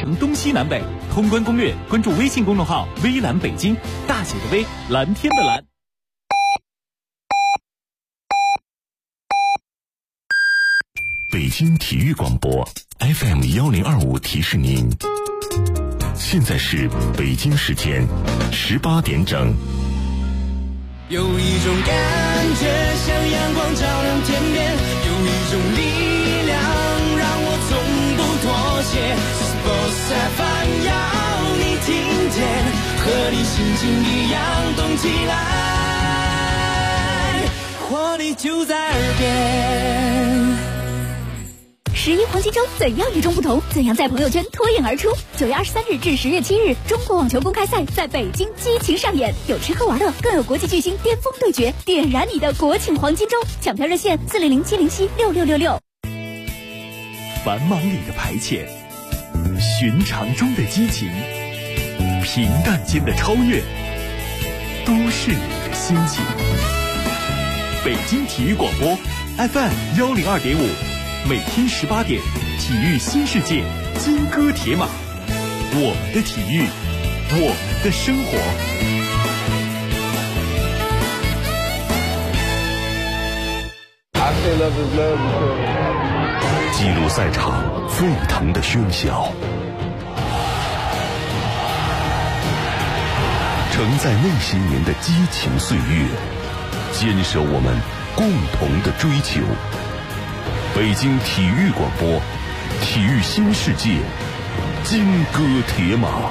成东西南北。通关攻略，关注微信公众号“微蓝北京”，大写的微，蓝天的蓝。 北京体育广播 FM1025提示您，现在是北京时间18点整。 有一种感觉像阳光照亮天边，有一种力量让我从不妥协。Sports FM 要你听见，和你心情一样动起来，活力就在耳边。 11黄金周怎样与众不同？怎样在朋友圈脱颖而出？9月23日至10月7日，中国网球公开赛在北京激情上演，有吃喝玩乐，更有国际巨星巅峰对决，点燃你的国庆黄金周！抢票热线400-707-6666。 繁忙里的排遣，寻常中的激情，平淡间的超越，都是你的心情。北京体育广播 FM102.5。每天18点，体育新世界，金戈铁马，我们的体育，我们的生活。 记录赛场沸腾的喧嚣，承载那些年的激情岁月，坚守我们共同的追求。北京体育广播，体育新世界，金戈铁马。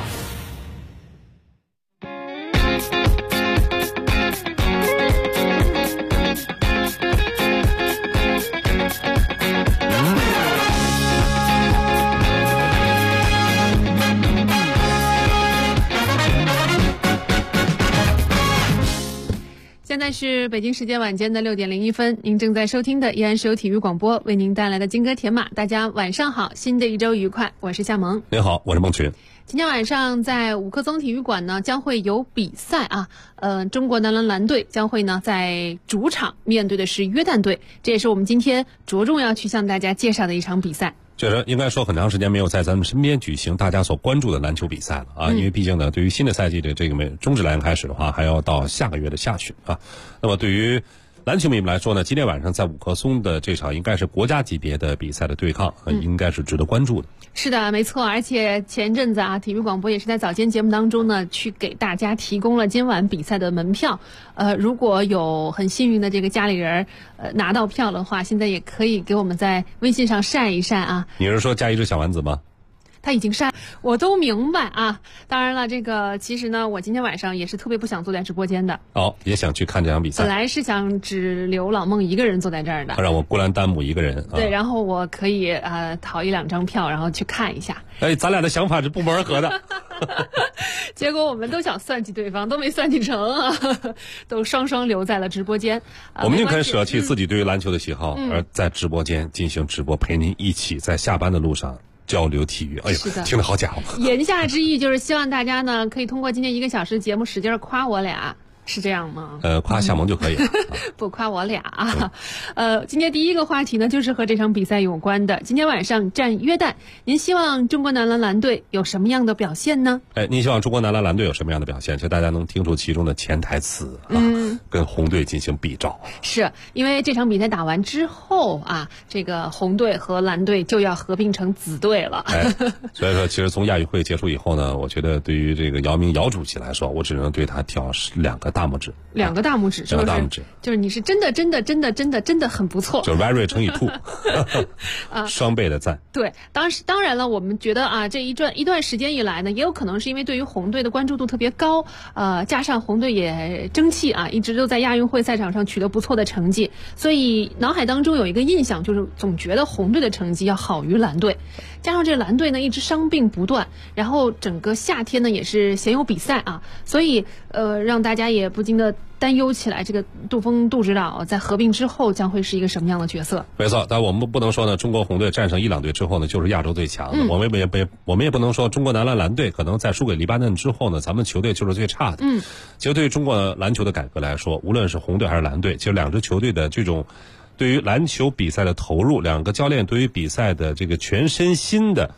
现在是北京时间晚间的6点01分，您正在收听的依然是由体育广播为您带来的金戈铁马。大家晚上好，新的一周愉快，我是夏萌。 您好，我是孟群。 今天晚上在五棵松体育馆呢将会有比赛啊，中国男篮蓝队将会呢在主场面对的是约旦队，这也是我们今天着重要去向大家介绍的一场比赛。 确实，应该说很长时间没有在咱们身边举行大家所关注的篮球比赛了啊，因为毕竟呢，对于新的赛季的这个中职篮开始的话，还要到下个月的下旬啊。那么对于篮球迷们来说呢，今天晚上在五棵松的这场应该是国家级别的比赛的对抗，应该是值得关注的。 是的，没错，而且前阵子啊，体育广播也是在早间节目当中呢，去给大家提供了今晚比赛的门票。如果有很幸运的这个家里人拿到票的话，现在也可以给我们在微信上晒一晒啊。 你是说加一只小丸子吗？ 他已经晒，我都明白啊。当然了，这个其实呢，我今天晚上也是特别不想坐在直播间的。 哦，也想去看这场比赛。 本来是想只留老孟一个人坐在这儿的， 让我孤兰丹姆一个人。 对，然后我可以讨1-2张票，然后去看一下。 哎，咱俩的想法是不谋而合的。 结果我们都想算计对方，都没算计成啊，都双双留在了直播间。 我们宁肯舍弃自己对于篮球的喜好，而在直播间进行直播，陪您一起在下班的路上交流体育。哎呦，听得好假哦！ 言下之意就是希望大家呢可以通过今天1个小时节目使劲夸我俩，是这样吗？ 夸夏萌就可以了。 不夸我俩啊。今天第一个话题呢就是和这场比赛有关的。今天晚上战约旦，您希望中国男篮蓝队有什么样的表现呢？ 您希望中国男篮蓝队有什么样的表现？其实大家能听出其中的潜台词啊，跟红队进行比照。 是因为这场比赛打完之后啊，这个红队和蓝队就要合并成子队了。 所以说其实从亚运会结束以后呢，我觉得对于这个姚明姚主席来说，我只能对他挑2个大拇指。 2个大拇指，是不是？2个大拇指，就是你是真的很不错， 就是 very 乘以 2，双倍的赞。 对，当然了，我们觉得啊，这一段时间以来呢，也有可能是因为对于红队的关注度特别高，加上红队也争气啊，一直都在亚运会赛场上取得不错的成绩，所以脑海当中有一个印象，就是总觉得红队的成绩要好于蓝队。加上这蓝队呢一直伤病不断，然后整个夏天呢也是鲜有比赛啊，所以让大家也不禁的担忧起来，这个杜锋杜指导在合并之后将会是一个什么样的角色？ 没错，但我们不能说呢，中国红队战胜伊朗队之后呢就是亚洲最强的，我们也不能说中国男篮蓝队可能在输给黎巴嫩之后呢，咱们球队就是最差的。其实对于中国篮球的改革来说，无论是红队还是蓝队，其实2支球队的这种对于篮球比赛的投入，2个教练对于比赛的这个全身心的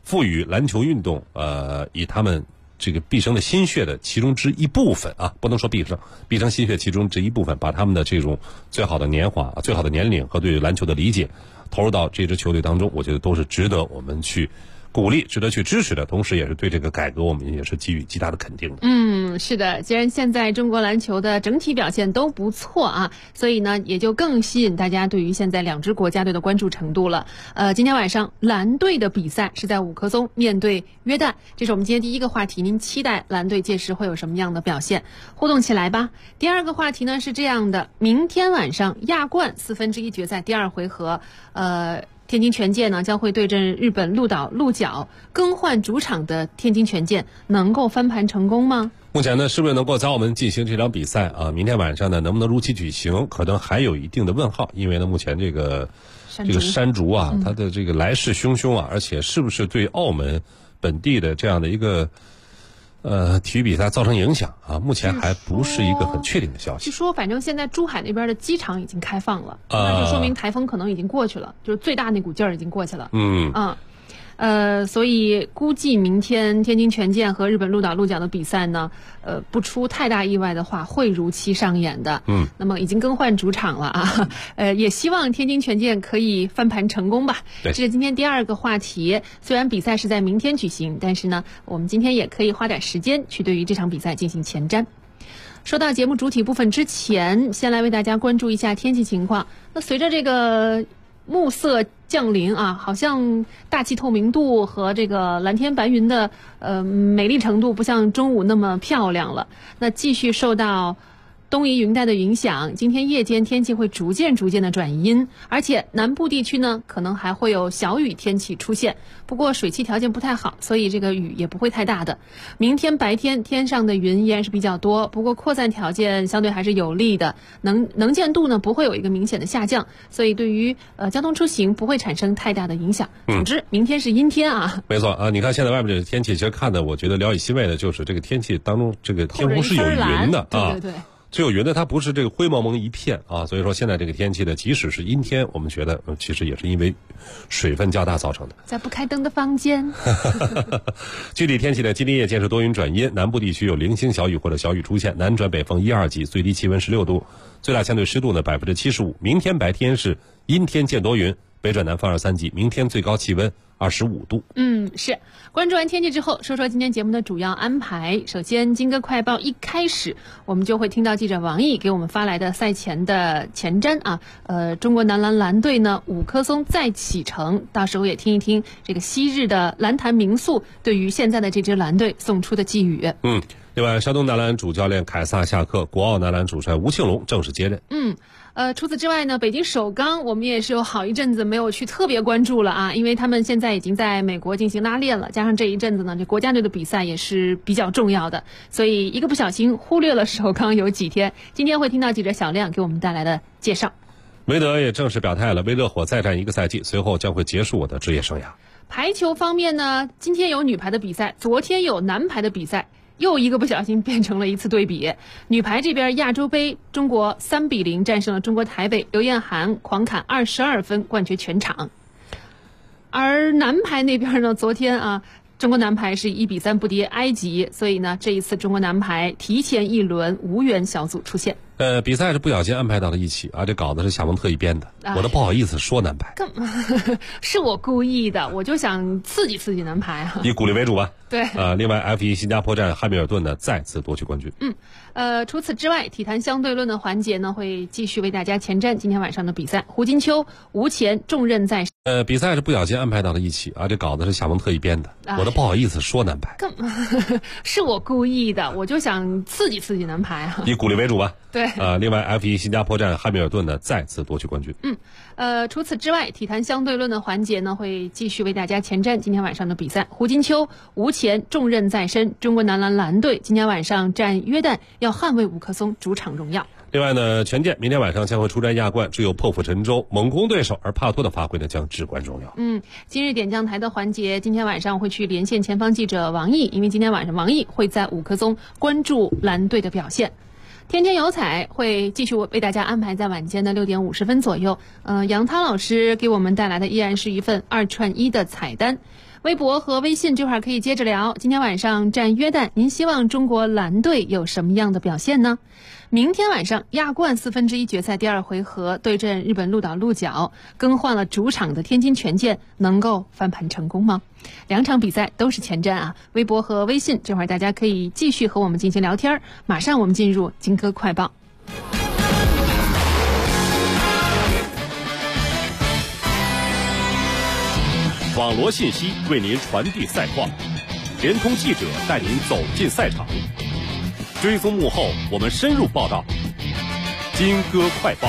赋予篮球运动以他们这个毕生的心血的其中之一部分啊，不能说毕生心血其中之一部分，把他们的这种最好的年华、最好的年龄和对篮球的理解投入到这支球队当中，我觉得都是值得我们去鼓励、值得去支持的，同时也是对这个改革我们也是给予极大的肯定的。 是的，既然现在中国篮球的整体表现都不错啊，所以呢也就更吸引大家对于现在两支国家队的关注程度了。今天晚上蓝队的比赛是在五棵松面对约旦，这是我们今天第一个话题，您期待蓝队届时会有什么样的表现？互动起来吧。第二个话题呢是这样的，明天晚上亚冠1/4决赛第2回合，天津权健呢将会对阵日本鹿岛鹿角，更换主场的天津权健能够翻盘成功吗？ 目前呢，是不是能够在我们进行这场比赛啊？明天晚上呢，能不能如期举行？可能还有一定的问号，因为呢，目前这个山竹啊，它的这个来势汹汹啊，而且是不是对澳门本地的这样的一个体育比赛造成影响啊？目前还不是一个很确定的消息。 据说，反正现在珠海那边的机场已经开放了，那就说明台风可能已经过去了，就是最大那股劲儿已经过去了。所以估计明天天津权健和日本鹿岛鹿角的比赛呢，不出太大意外的话，会如期上演的。那么已经更换主场了啊，也希望天津权健可以翻盘成功吧。这是今天第二个话题。虽然比赛是在明天举行，但是呢，我们今天也可以花点时间去对于这场比赛进行前瞻。说到节目主体部分之前，先来为大家关注一下天气情况。那随着这个暮色降临啊，好像大气透明度和这个蓝天白云的美丽程度不像中午那么漂亮了。那继续受到东移云带的影响，今天夜间天气会逐渐的转阴，而且南部地区呢可能还会有小雨天气出现，不过水汽条件不太好，所以这个雨也不会太大的。明天白天天上的云依然是比较多，不过扩散条件相对还是有利的，能见度呢不会有一个明显的下降，所以对于交通出行不会产生太大的影响。总之明天是阴天啊。 没错啊，你看现在外面这个天气，其实看的我觉得聊以欣慰的就是这个天气当中，这个天空是有云的啊。 对。 只有云的，它不是这个灰蒙蒙一片啊，所以说现在这个天气呢，即使是阴天，我们觉得其实也是因为水分较大造成的。 在不开灯的房间。 具体天气呢，今天夜间是多云转阴，南部地区有零星小雨或者小雨出现，南转北风1、2级，最低气温16度，最大相对湿度呢75%。明天白天是阴天见多云，北转南风2、3级，明天最高气温25度。 是。关注完天气之后，说说今天节目的主要安排。首先，金歌快报一开始，我们就会听到记者王毅给我们发来的赛前的前瞻啊。中国男篮蓝队呢，五棵松再启程，到时候也听一听这个昔日的篮坛名宿对于现在的这支蓝队送出的寄语。 另外，山东男篮主教练凯撒下课，国奥男篮主帅吴庆龙正式接任。 除此之外呢，北京首钢我们也是有好一阵子没有去特别关注了啊，因为他们现在已经在美国进行拉练了，加上这一阵子呢，这国家队的比赛也是比较重要的，所以一个不小心忽略了首钢有几天。今天会听到记者小亮给我们带来的介绍。 韦德也正式表态了，为热火再战1个赛季，随后将会结束我的职业生涯。 排球方面呢，今天有女排的比赛，昨天有男排的比赛。又一个不小心变成了一次对比。女排这边亚洲杯，中国3-0战胜了中国台北，刘晏含狂砍22分，冠绝全场。而男排那边呢，昨天啊，中国男排是1-3不敌埃及，所以呢，这一次中国男排提前一轮无缘小组出线。 比赛是不小心安排到了一起啊，这稿子是夏蒙特意编的，我都不好意思说男排。 是我故意的，我就想刺激男排啊。 以鼓励为主吧。 对。 另外 F1 新加坡站汉密尔顿呢再次夺取冠军。 除此之外，体坛相对论的环节呢会继续为大家前瞻今天晚上的比赛。胡金秋、吴前重任在身。 比赛是不小心安排到了一起啊，这稿子是夏蒙特意编的，我都不好意思说男排。 是我故意的，我就想刺激男排啊。 以鼓励为主吧。 对。 另外 F1 新加坡站汉密尔顿呢再次夺取冠军。 除此之外，体坛相对论的环节呢会继续为大家前瞻今天晚上的比赛。胡金秋、吴前重任在身，中国男篮蓝队今天晚上战约旦，要捍卫五棵松主场荣耀。 另外呢，权健明天晚上将会出战亚冠，只有破釜沉舟，猛攻对手，而帕托的发挥呢将至关重要。 今日点将台的环节，今天晚上会去连线前方记者王毅，因为今天晚上王毅会在五棵松关注蓝队的表现。天天有彩会继续为大家安排在晚间的6点50分左右。杨涛老师给我们带来的依然是一份2串1的彩单。 微博和微信这会儿可以接着聊。今天晚上战约旦，您希望中国蓝队有什么样的表现呢？明天晚上亚冠1/4决赛第2回合对阵日本鹿岛鹿角，更换了主场的天津权健，能够翻盘成功吗？2场比赛都是前瞻啊！微博和微信这会儿大家可以继续和我们进行聊天。马上我们进入金歌快报。 网罗信息为您传递赛况，联通记者带您走进赛场，追踪幕后，我们深入报道。金歌快报。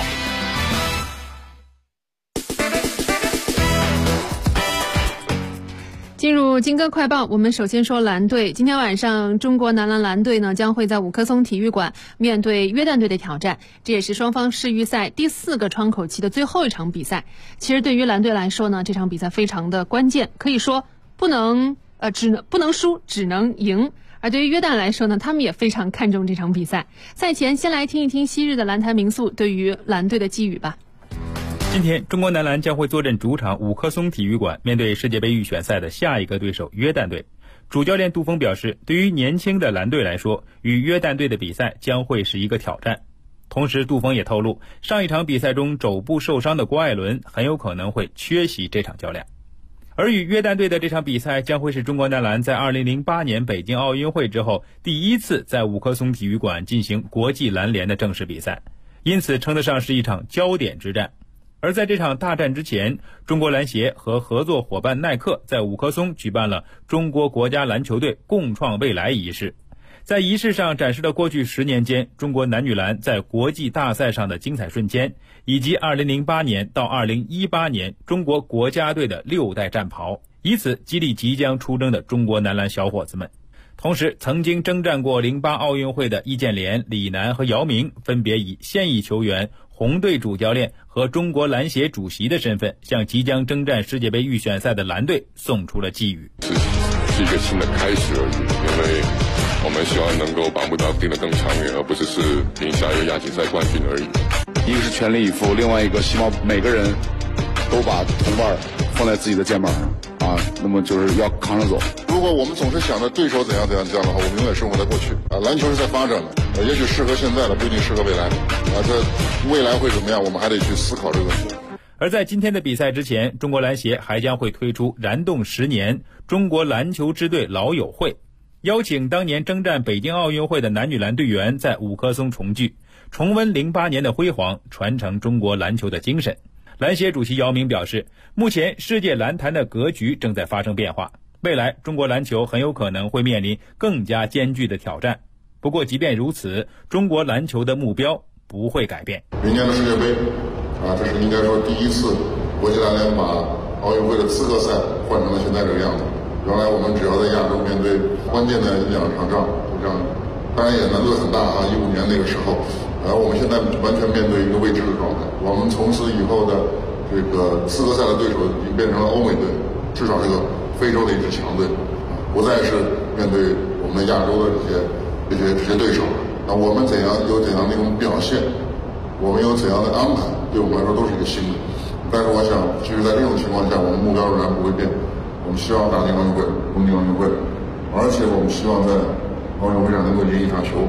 进入金歌快报，我们首先说蓝队。今天晚上中国男篮蓝队呢将会在五棵松体育馆面对约旦队的挑战，这也是双方世预赛第4个窗口期的最后一场比赛。其实对于蓝队来说呢，这场比赛非常的关键，可以说不能输，只能赢。而对于约旦来说呢，他们也非常看重这场比赛。赛前先来听一听昔日的篮坛名宿对于蓝队的寄语吧。 今天中国男篮将会坐镇主场五棵松体育馆，面对世界杯预选赛的下一个对手约旦队。主教练杜峰表示，对于年轻的蓝队来说，与约旦队的比赛将会是一个挑战。同时杜峰也透露，上一场比赛中肘部受伤的郭艾伦很有可能会缺席这场较量。而与约旦队的这场比赛将会是中国男篮在2008年北京奥运会之后第一次在五棵松体育馆进行国际篮联的正式比赛，因此称得上是一场焦点之战。而在这场大战之前，中国篮协和合作伙伴耐克在五棵松举办了中国国家篮球队共创未来仪式，在仪式上展示了过去10年间中国男女篮在国际大赛上的精彩瞬间，以及2008年到2018年中国国家队的6代战袍，以此激励即将出征的中国男篮小伙子们。同时，曾经征战过08奥运会的易建联、李楠和姚明分别以现役球员、红队主教练和中国篮协主席的身份，向即将征战世界杯预选赛的蓝队送出了寄语。 是一个新的开始而已，因为我们希望能够把目标定得更长远，而不只是赢下一个亚锦赛冠军而已。 一个是全力以赴，另外一个希望每个人都把铜腕放在自己的肩膀上啊，那么就是要扛着走。 如果我们总是想着对手怎样怎样这样的话，我们永远生活在过去啊。篮球是在发展的，也许适合现在的，不一定适合未来啊。这未来会怎么样，我们还得去思考这个问题。 而在今天的比赛之前，中国篮协还将会推出燃动10年中国篮球支队老友会，邀请当年征战北京奥运会的男女篮队员在五棵松重聚，重温08年的辉煌，传承中国篮球的精神。篮协主席姚明表示，目前世界篮坛的格局正在发生变化，未来中国篮球很有可能会面临更加艰巨的挑战。不过即便如此，中国篮球的目标不会改变。 明年的世界杯啊，这是应该说第一次国际篮联把奥运会的资格赛换成了现在这个样子。原来我们只要在亚洲面对关键的1-2场仗，就这样，当然也难度很大啊。15年那个时候，我们现在完全面对一个未知的状态。我们从此以后的这个资格赛的对手已经变成了欧美队，至少这个非洲的一支强队，不再是面对我们亚洲的这些对手。那我们有怎样的一种表现，我们有怎样的安排，对我们来说都是一个新的。但是我想，其实在这种情况下，我们目标仍然不会变。我们希望打进奥运会，东京奥运会，而且我们希望在奥运会上能够赢一场球。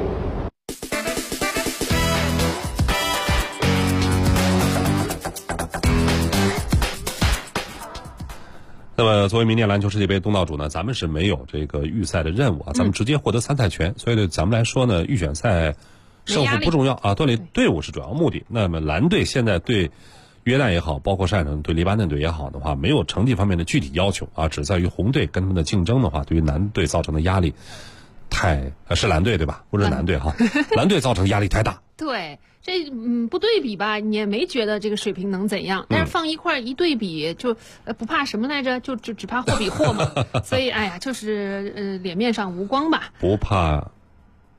那么作为明年篮球世界杯东道主呢，咱们是没有这个预赛的任务啊，咱们直接获得参赛权，所以对咱们来说呢，预选赛胜负不重要啊，锻炼队伍是主要目的。那么蓝队现在对约旦也好，包括上一场对黎巴嫩队也好的话，没有成绩方面的具体要求啊，只在于红队跟他们的竞争的话，对于蓝队造成的压力是蓝队对吧？不是蓝队哈，蓝队造成压力太大。 对，这不对比吧，你也没觉得这个水平能怎样，但是放一块一对比，就不怕什么来着？就只怕货比货嘛。所以哎呀，就是脸面上无光吧。 不怕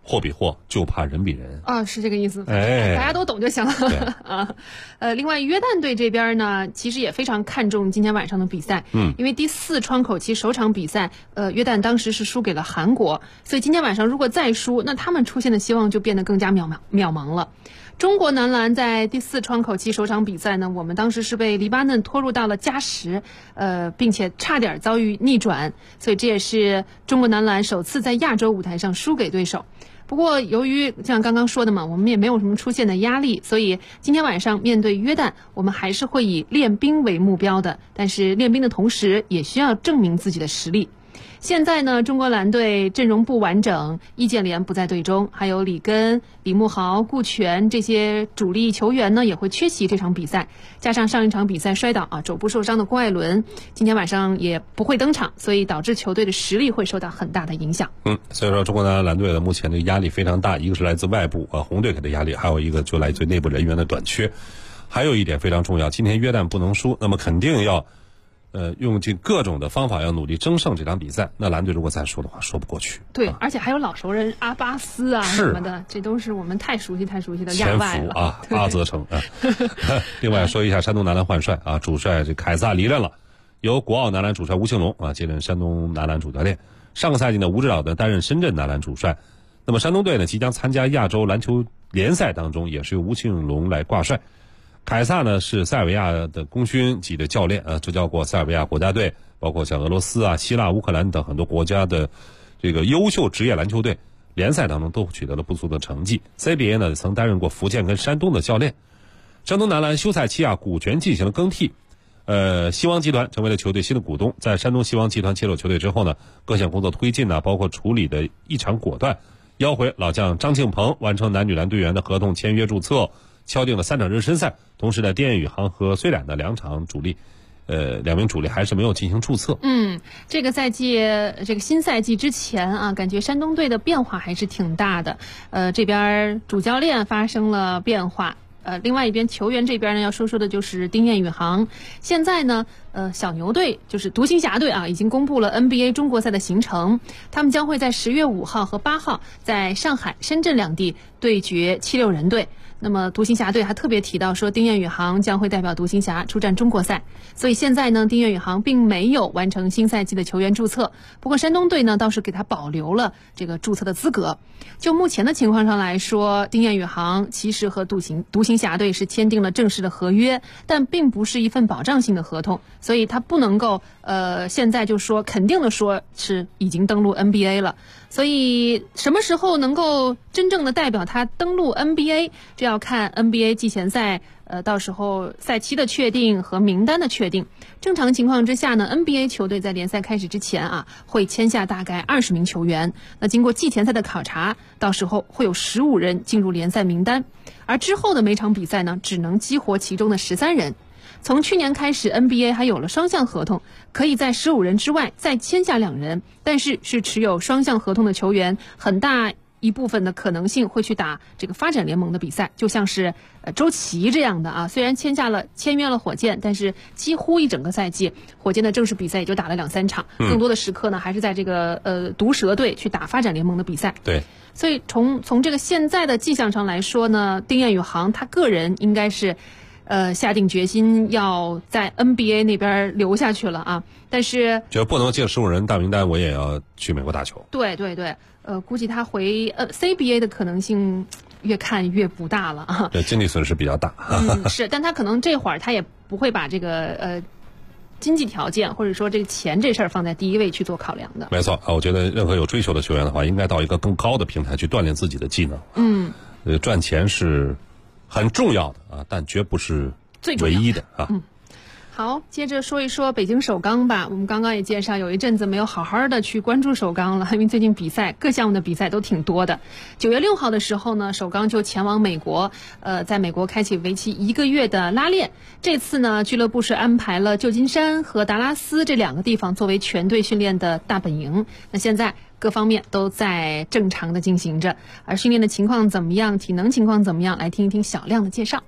货比货，就怕人比人啊，是这个意思。 哎， 大家都懂就行了啊。另外约旦队这边呢，其实也非常看重今天晚上的比赛，因为第4窗口期首场比赛，约旦当时是输给了韩国，所以今天晚上如果再输，那他们出现的希望就变得更加渺茫了。中国男篮在第4窗口期首场比赛呢，我们当时是被黎巴嫩拖入到了加时，并且差点遭遇逆转，所以这也是中国男篮首次在亚洲舞台上输给对手。不过由于像刚刚说的嘛，我们也没有什么出现的压力，所以今天晚上面对约旦，我们还是会以练兵为目标的，但是练兵的同时也需要证明自己的实力。现在呢，中国篮队阵容不完整，易建联不在队中，还有李根、李慕豪、顾全这些主力球员呢也会缺席这场比赛，加上上一场比赛摔倒肘部受伤的郭艾伦，今天晚上也不会登场，所以导致球队的实力会受到很大的影响。 所以说中国男篮队的目前的压力非常大，一个是来自外部红队给的压力，还有一个就来自内部人员的短缺。还有一点非常重要，今天约旦不能输，那么肯定要用尽各种的方法要努力争胜这场比赛。那蓝队如果再输的话，说不过去。 对，而且还有老熟人阿巴斯什么的，这都是我们太熟悉的亚外了。 阿泽成另外说一下山东男篮换帅主帅这凯撒离任了，由国奥男篮主帅吴庆龙接任山东男篮主教练。上个赛季呢，吴指导担任深圳男篮主帅。那么山东队呢，即将参加亚洲篮球联赛当中，也是由吴庆龙来挂帅。凯撒呢是塞尔维亚的功勋级的教练执教过塞尔维亚国家队，包括像俄罗斯希腊、乌克兰等很多国家的这个优秀职业篮球队联赛当中都取得了不错的成绩。 CBA 呢曾担任过福建跟山东的教练。山东男篮休赛期股权进行了更替，西王集团成为了球队新的股东。在山东西王集团接手球队之后呢，各项工作推进包括处理的异常果断，邀回老将张庆鹏完成男女篮队员的合同签约注册，敲定了3场热身赛，同时呢，丁彦雨航和虽然的2场主力，2名主力还是没有进行注册。 这个赛季，这个新赛季之前感觉山东队的变化还是挺大的。这边主教练发生了变化。另外一边球员这边呢，要说的就是丁彦雨航。现在呢，小牛队就是独行侠队已经公布了 NBA 中国赛的行程，他们将会在10月5号和8号在上海、深圳两地对决76人队。那么独行侠队还特别提到说，丁彦雨航将会代表独行侠出战中国赛。所以现在呢，丁彦雨航并没有完成新赛季的球员注册，不过山东队呢倒是给他保留了这个注册的资格。就目前的情况上来说，丁彦雨航其实和独行侠队是签订了正式的合约，但并不是一份保障性的合同，所以他不能够现在就说肯定的说是已经登陆 NBA 了。所以什么时候能够真正的代表他登陆 NBA， 这要看 NBA 季前赛到时候赛期的确定和名单的确定。正常情况之下呢， NBA 球队在联赛开始之前会签下大概20名球员，那经过季前赛的考察，到时候会有15人进入联赛名单，而之后的每场比赛呢，只能激活其中的13人。从去年开始 NBA 还有了双向合同，可以在15人之外再签下2人，但是持有双向合同的球员很大一部分的可能性会去打这个发展联盟的比赛，就像是周琦这样的虽然签约了火箭，但是几乎一整个赛季火箭的正式比赛也就打了2-3场，更多的时刻呢还是在这个毒蛇队去打发展联盟的比赛。 对， 所以从这个现在的迹象上来说呢，丁彦雨航他个人应该是下定决心要在 NBA 那边留下去了但是就不能进15人大名单，我也要去美国打球。 对，估计他回CBA 的可能性越看越不大了对，经济损失比较大。 是，但他可能这会儿他也不会把这个经济条件或者说这个钱这事儿放在第一位去做考量的。 没错我觉得任何有追求的球员的话，应该到一个更高的平台去锻炼自己的技能。赚钱是很重要的但绝不是唯一的好，接着说一说北京首钢吧。我们刚刚也介绍，有一阵子没有好好的去关注首钢了，因为最近各项目的比赛都挺多的。9月6号的时候呢，首钢就前往美国，在美国开启为期1个月的拉练。这次呢，俱乐部是安排了旧金山和达拉斯这2个地方作为全队训练的大本营。那现在各方面都在正常的进行着，而训练的情况怎么样，体能情况怎么样，来听一听小亮的介绍。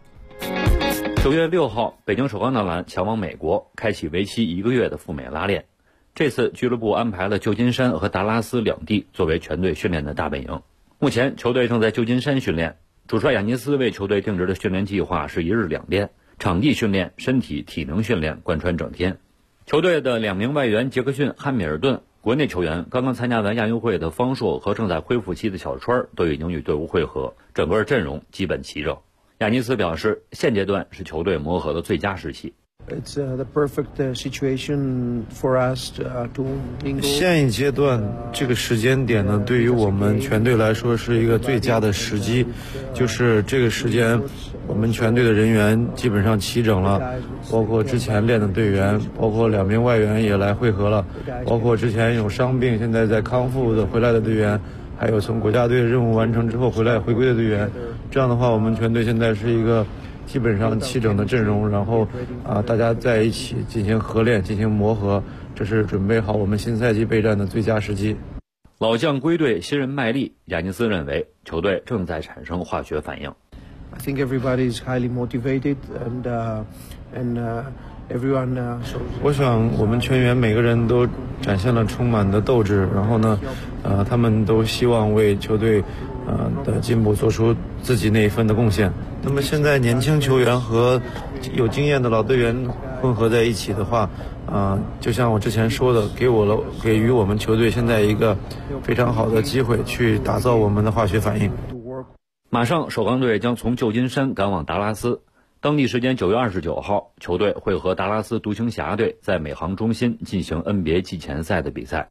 9月6号，北京首钢男篮前往美国，开启为期1个月的赴美拉练。这次俱乐部安排了旧金山和达拉斯2地作为全队训练的大本营。 目前球队正在旧金山训练，主帅亚尼斯为球队定制的训练计划是1日2练，场地训练、身体体能训练贯穿整天。球队的2名外援杰克逊、汉密尔顿，国内球员刚刚参加完亚运会的方硕和正在恢复期的小川都已经与队伍会合，整个阵容基本齐整。亚尼斯表示，现阶段是球队磨合的最佳时期。 It's the perfect situation for us to mingle. 现一阶段这个时间点呢，对于我们全队来说是一个最佳的时机，就是这个时间，我们全队的人员基本上齐整了，包括之前练的队员，包括2名外援也来汇合了，包括之前有伤病现在在康复的回来的队员，还有从国家队任务完成之后回归的队员。这样的话，我们全队现在是一个基本上齐整的阵容，然后大家在一起进行合练、进行磨合，这是准备好我们新赛季备战的最佳时机。 老将归队，新人卖力，亚尼斯认为球队正在产生化学反应。 I think everybody is highly motivated and everyone. 我想我们全员每个人都展现了充满的斗志，然后呢，他们都希望为球队的进步做出自己那一份的贡献。那么现在年轻球员和有经验的老队员混合在一起的话，就像我之前说的，给予我们球队现在一个非常好的机会去打造我们的化学反应。 马上首钢队将从旧金山赶往达拉斯，当地时间9月29号，球队会和达拉斯独行侠队在美航中心进行 NBA 季前赛的比赛。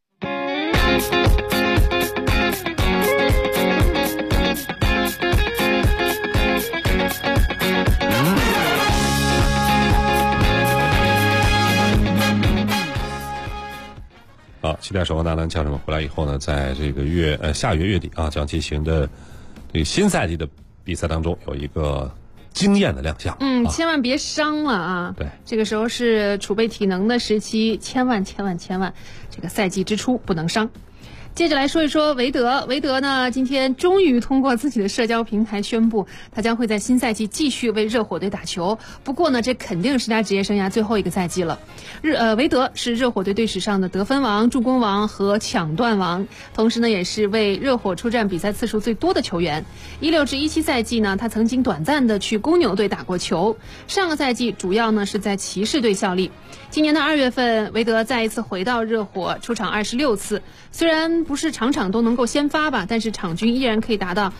好，期待首钢男篮将士们回来以后呢，在这个下月月底将进行的这个新赛季的比赛当中有一个惊艳的亮相。 千万别伤了啊！ 对， 这个时候是储备体能的时期，千万，这个赛季之初不能伤。接着来说一说韦德。韦德呢，今天终于通过自己的社交平台宣布，他将会在新赛季继续为热火队打球。不过呢，这肯定是他职业生涯最后一个赛季了。韦德是热火队队史上的得分王、助攻王和抢断王，同时呢，也是为热火出战比赛次数最多的球员。16至17赛季呢，他曾经短暂的去公牛队打过球。上个赛季主要呢是在骑士队效力。今年的2月份，韦德再一次回到热火，出场26次。虽然不是场场都能够先发吧，但是场均依然可以达到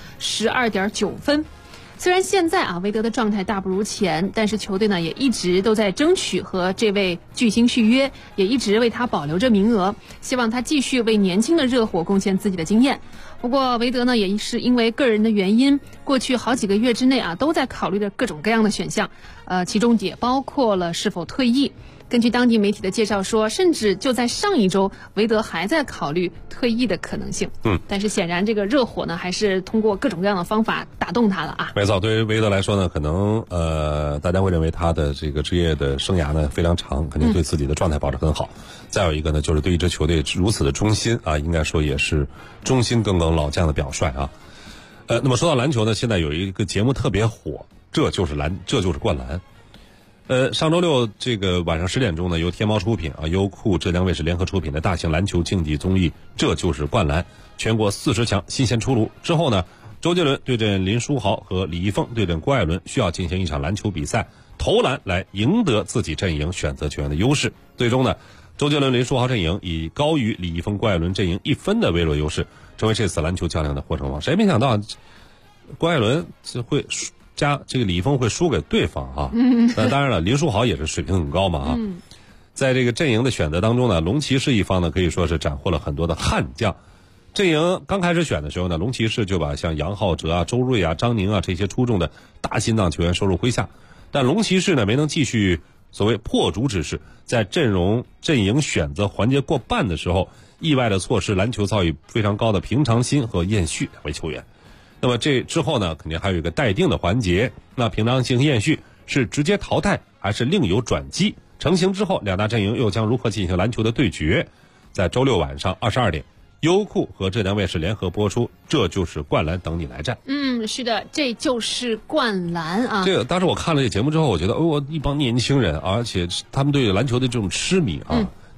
12.9分。虽然现在韦德的状态大不如前，但是球队呢也一直都在争取和这位巨星续约，也一直为他保留着名额，希望他继续为年轻的热火贡献自己的经验。不过韦德呢也是因为个人的原因，过去好几个月之内都在考虑着各种各样的选项，其中也包括了是否退役。根据当地媒体的介绍说，甚至就在上一周，韦德还在考虑退役的可能性。但是显然这个热火呢，还是通过各种各样的方法打动他了啊。 没错，对于韦德来说呢，可能大家会认为他的这个职业的生涯呢非常长，肯定对自己的状态保持很好。再有一个呢，就是对于这球队如此的忠心应该说也是忠心耿耿老将的表率啊。那么说到篮球呢，现在有一个节目特别火，这就是灌篮。上周六这个晚上10点钟呢，由天猫出品优酷、浙江卫视联合出品的大型篮球竞技综艺《这就是灌篮》全国40强新鲜出炉之后呢，周杰伦对阵林书豪和李易峰对阵郭艾伦，需要进行一场篮球比赛投篮来赢得自己阵营选择球员的优势。最终呢，周杰伦林书豪阵营以高于李易峰郭艾伦阵营1分的微弱优势，成为这次篮球较量的获胜方。谁没想到郭艾伦会加这个李易峰会输给对方那当然了，林书豪也是水平很高嘛在这个阵营的选择当中呢，龙骑士一方呢可以说是斩获了很多的悍将。阵营刚开始选的时候呢，龙骑士就把像杨浩哲周睿张宁这些出众的大心脏球员收入麾下，但龙骑士呢没能继续所谓破竹之势，在阵营选择环节过半的时候，意外的错失篮球造诣非常高的平常心和彦旭2位球员。那么这之后呢，肯定还有一个待定的环节。那平常心和彦旭是直接淘汰，还是另有转机？成型之后，两大阵营又将如何进行篮球的对决？在周六晚上22点，优酷和浙江卫视联合播出。这就是灌篮，等你来战。 是的，这就是灌篮啊！ 这个当时我看了这节目之后，我觉得一帮年轻人，而且他们对篮球的这种痴迷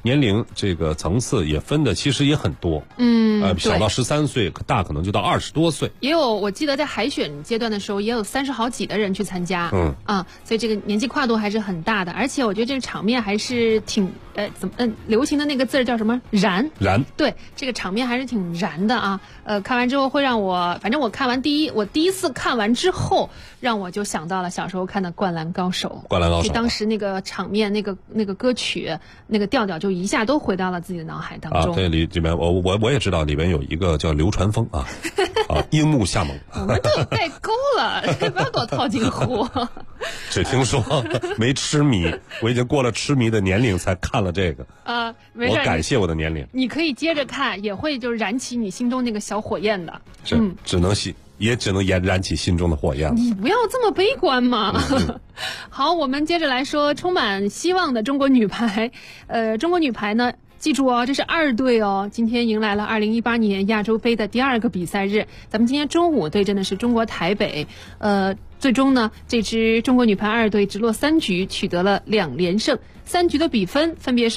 年龄这个层次也分的其实也很多，小到13岁，大可能就到20多岁。 也有，我记得在海选阶段的时候，也有30好几的人去参加，所以这个年纪跨度还是很大的，而且我觉得这个场面还是挺流行的那个字叫什么燃，对，这个场面还是挺燃的啊。看完之后会让我，反正我看完我第一次看完之后，让我就想到了小时候看的《灌篮高手》，就当时那个场面，那个歌曲，那个调调就一下都回到了自己的脑海当中。 对，里边我也知道里边有一个叫流川枫啊，樱木夏萌， 我们都有代沟了，不要给我套近乎。 只听说没痴迷，我已经过了痴迷的年龄才看了这个。 没事， 我感谢我的年龄。 你可以接着看，也会就是燃起你心中那个小火焰的。 也只能燃起心中的火焰。 你不要这么悲观嘛。好，我们接着来说充满希望的中国女排。中国女排呢，记住哦，这是2队哦。今天迎来了2018年亚洲杯的第2个比赛日，咱们今天中午对阵的是中国台北。最终呢，这支中国女排2队直落3局取得了2连胜，3局的比分分别是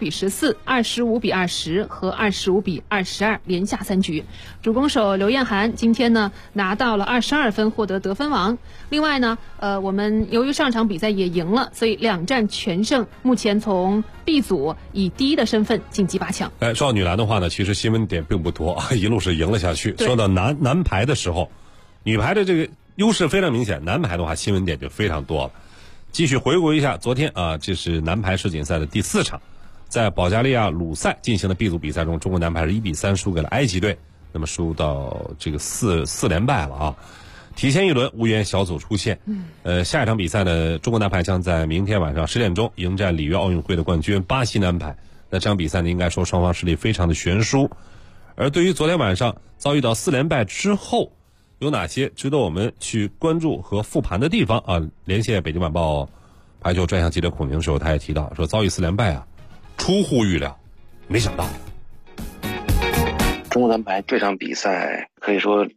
25-14、25-20和25-22，连下3局。主攻手刘晏含今天呢拿到了22分，获得得分王。另外呢，我们由于上场比赛也赢了，所以2战全胜，目前从 B 组以第1的身份晋级8强。 说到女篮的话呢，其实新闻点并不多啊，一路是赢了下去。说到男排的时候，女排的这个优势非常明显，男排的话新闻点就非常多了。继续回顾一下昨天啊，这是男排世锦赛的第4场，在保加利亚鲁塞进行的 B 组比赛中，中国男排是1-3输给了埃及队，那么输到这个4连败了啊，提前一轮无缘小组出线。下一场比赛呢，中国男排将在明天晚上10点钟迎战里约奥运会的冠军巴西男排。那这场比赛呢，应该说双方实力非常的悬殊。而对于昨天晚上遭遇到4连败之后，有哪些值得我们去关注和复盘的地方啊？连线北京晚报排球专项记者孔宁的时候，他也提到说，遭遇4连败啊，出乎预料，没想到。 中国男排这场比赛可以说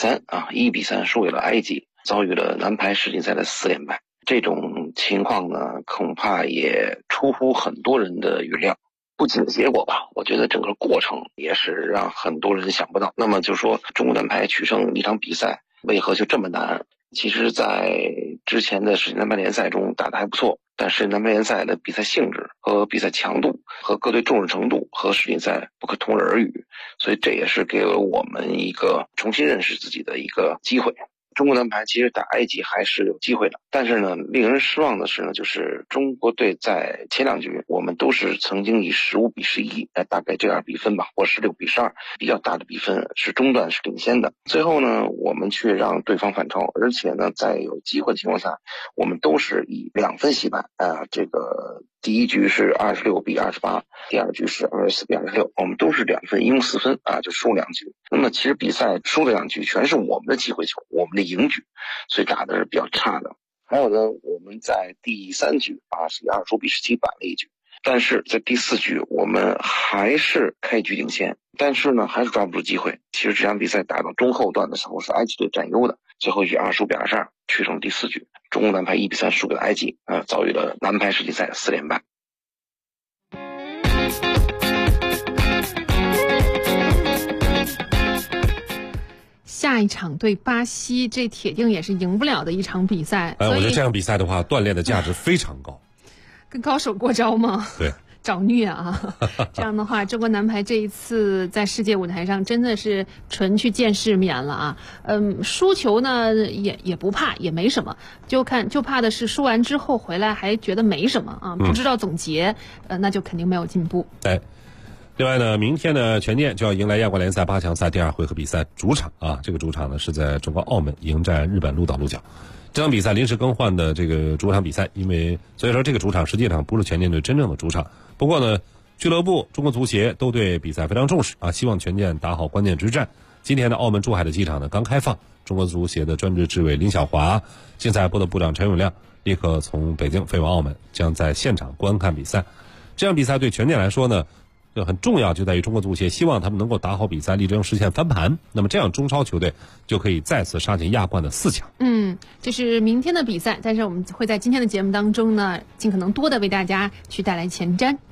1-3输给了埃及，遭遇了男排世锦赛的4连败。这种情况呢，恐怕也出乎很多人的预料。不仅结果吧，我觉得整个过程也是让很多人想不到。那么就说中国男排取胜一场比赛为何就这么难？其实在之前的世锦男排联赛中打得还不错，但是男排联赛的比赛性质和比赛强度和各队重视程度和世锦赛不可同日而语，所以这也是给了我们一个重新认识自己的一个机会。中国男排其实打埃及还是有机会的，但是呢，令人失望的是呢，就是中国队在前2局我们都是曾经以15-11，大概这样比分吧，或16-12，比较大的比分是中段是领先的。最后呢，我们却让对方反超，而且呢，在有机会的情况下，我们都是以2分惜败这个第1局是26-28，第2局是24-26，我们都是2分，一共4分就输2局。那么其实比赛输了2局全是我们的机会球，我们的赢局，所以打的是比较差的。还有呢，我们在第3局是以25-17扳了1局，但是在第4局我们还是开局领先，但是呢还是抓不住机会。其实这场比赛打到中后段的时候是埃及队占优的，最后一局25-22取胜第4局，中国男排1-3输给了埃及，遭遇了男排世锦赛4连败。 下一场对巴西，这铁定也是赢不了的一场比赛。 我觉得这场比赛的话，锻炼的价值非常高。 跟高手过招吗？ 对， 找虐啊！这样的话，中国男排这一次在世界舞台上真的是纯去见世面了啊。输球呢也不怕，也没什么，就怕的是输完之后回来还觉得没什么啊，不知道总结，那就肯定没有进步。 另外呢，明天呢，权健就要迎来亚冠联赛8强赛第2回合比赛主场啊。这个主场呢是在中国澳门迎战日本鹿岛鹿角。这场比赛临时更换的这个主场比赛，所以说这个主场实际上不是权健队真正的主场。不过呢，俱乐部、中国足协都对比赛非常重视啊，希望权健打好关键之战。今天的澳门珠海的机场呢刚开放，中国足协的专职执委林小华、竞赛部的部长陈永亮立刻从北京飞往澳门，将在现场观看比赛。这场比赛对权健来说呢，很重要，就在于中国足协希望他们能够打好比赛，力争实现翻盘。那么这样中超球队就可以再次杀进亚冠的4强。 这是明天的比赛，但是我们会在今天的节目当中呢，尽可能多的为大家去带来前瞻。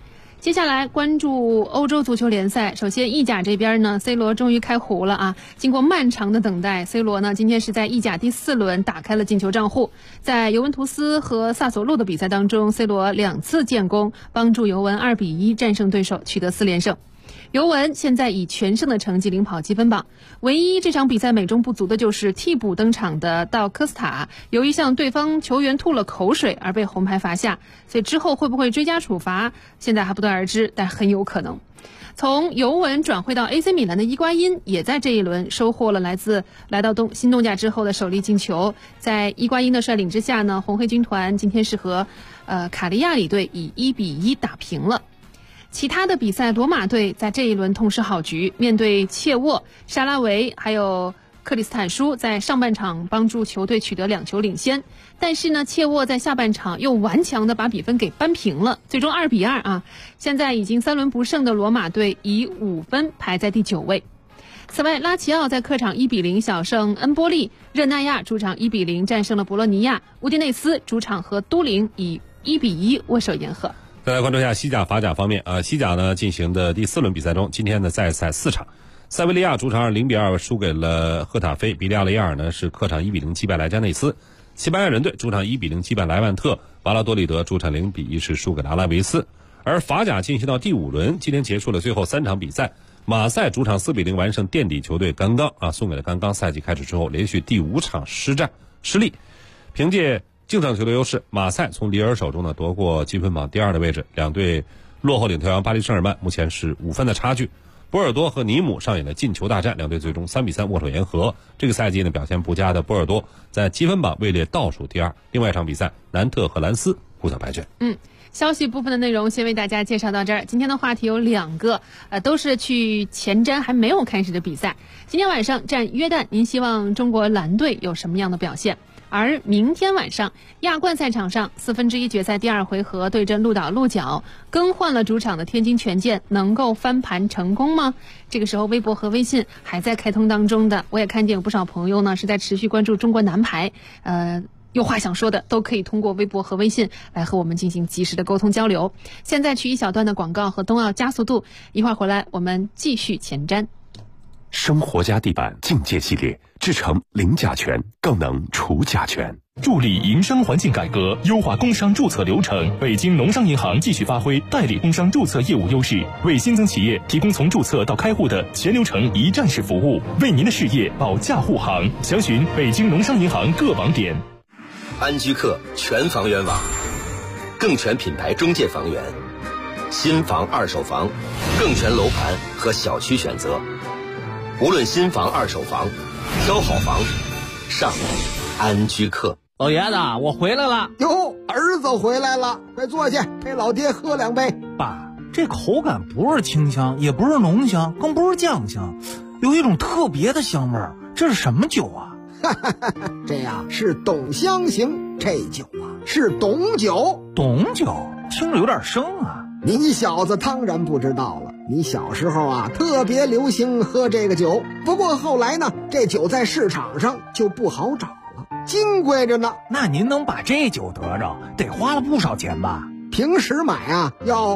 接下来关注欧洲足球联赛。首先意甲这边呢 ，C 罗终于开胡了啊！经过漫长的等待 ，C 罗呢今天是在意甲第4轮打开了进球账户。在尤文图斯和萨索洛的比赛当中 ，C 罗2次建功，帮助尤文2-1战胜对手，取得4连胜。尤文现在以全胜的成绩领跑积分榜，唯一这场比赛美中不足的就是替补登场的道科斯塔，由于向对方球员吐了口水而被红牌罚下，所以之后会不会追加处罚，现在还不得而知，但很有可能。从尤文转会到 AC 米兰的伊瓜因也在这一轮收获了来到新东家之后的首粒进球。在伊瓜因的率领之下呢，红黑军团今天是和卡利亚里队以1-1打平了。其他的比赛，罗马队在这一轮痛失好局，面对切沃、沙拉维还有克里斯坦舒，在上半场帮助球队取得2球领先，但是呢，切沃在下半场又顽强的把比分给扳平了，最终2-2啊！现在已经3轮不胜的罗马队以5分排在第9位。此外，拉齐奥在客场1-0小胜恩波利，热那亚主场1-0战胜了博洛尼亚，乌迪内斯主场和都灵以1-1握手言和。 再来关注一下西甲、法甲方面啊，西甲呢进行的第4轮比赛中，今天呢再赛4场。塞维利亚主场0-2输给了赫塔菲，比利亚雷亚尔呢是客场1-0击败莱加内斯，西班牙人队主场1-0击败莱万特，瓦拉多利德主场0-1是输给了阿拉维斯。而法甲进行到第5轮，今天结束了最后3场比赛，马赛主场4-0完胜垫底球队刚刚啊，送给了刚刚。赛季开始之后连续第5场失利，凭借净胜球的优势，马赛从里尔手中呢夺过积分榜第2的位置，两队落后领头羊巴黎圣日耳曼目前是5分的差距。波尔多和尼姆上演了进球大战，两队最终3-3握手言和。这个赛季呢表现不佳的波尔多在积分榜位列倒数第2。另外一场比赛，南特和兰斯互相败阵。 消息部分的内容先为大家介绍到这儿。今天的话题有2个，都是去前瞻还没有开始的比赛。今天晚上战约旦，您希望中国蓝队有什么样的表现？而明天晚上亚冠赛场上1/4决赛第2回合对阵鹿岛鹿角，更换了主场的天津权健，能够翻盘成功吗？这个时候微博和微信还在开通当中的，我也看见有不少朋友呢是在持续关注中国男排，有话想说的都可以通过微博和微信来和我们进行及时的沟通交流。现在去一小段的广告和冬奥加速度，一会儿回来我们继续前瞻。 生活家地板境界系列，制成零甲醛，更能除甲醛。 助力营商环境改革，优化工商注册流程。北京农商银行继续发挥代理工商注册业务优势，为新增企业提供从注册到开户的全流程一站式服务，为您的事业保驾护航。详询北京农商银行各网点。 安居客全房源网，更全品牌中介房源，新房、二手房，更全楼盘和小区选择。无论新房、二手房，挑好房，上安居客。 老爷子，我回来了。 哟，儿子回来了，快坐下，陪老爹喝2杯。 爸，这口感不是清香，也不是浓香，更不是酱香，有一种特别的香味儿。这是什么酒啊？ 这呀是董香型，这酒啊是董酒。 董酒听着有点生啊。 你小子当然不知道了，你小时候啊特别流行喝这个酒，不过后来呢，这酒在市场上就不好找了，金贵着呢。 那您能把这酒得着，得花了不少钱吧？ 平时买啊要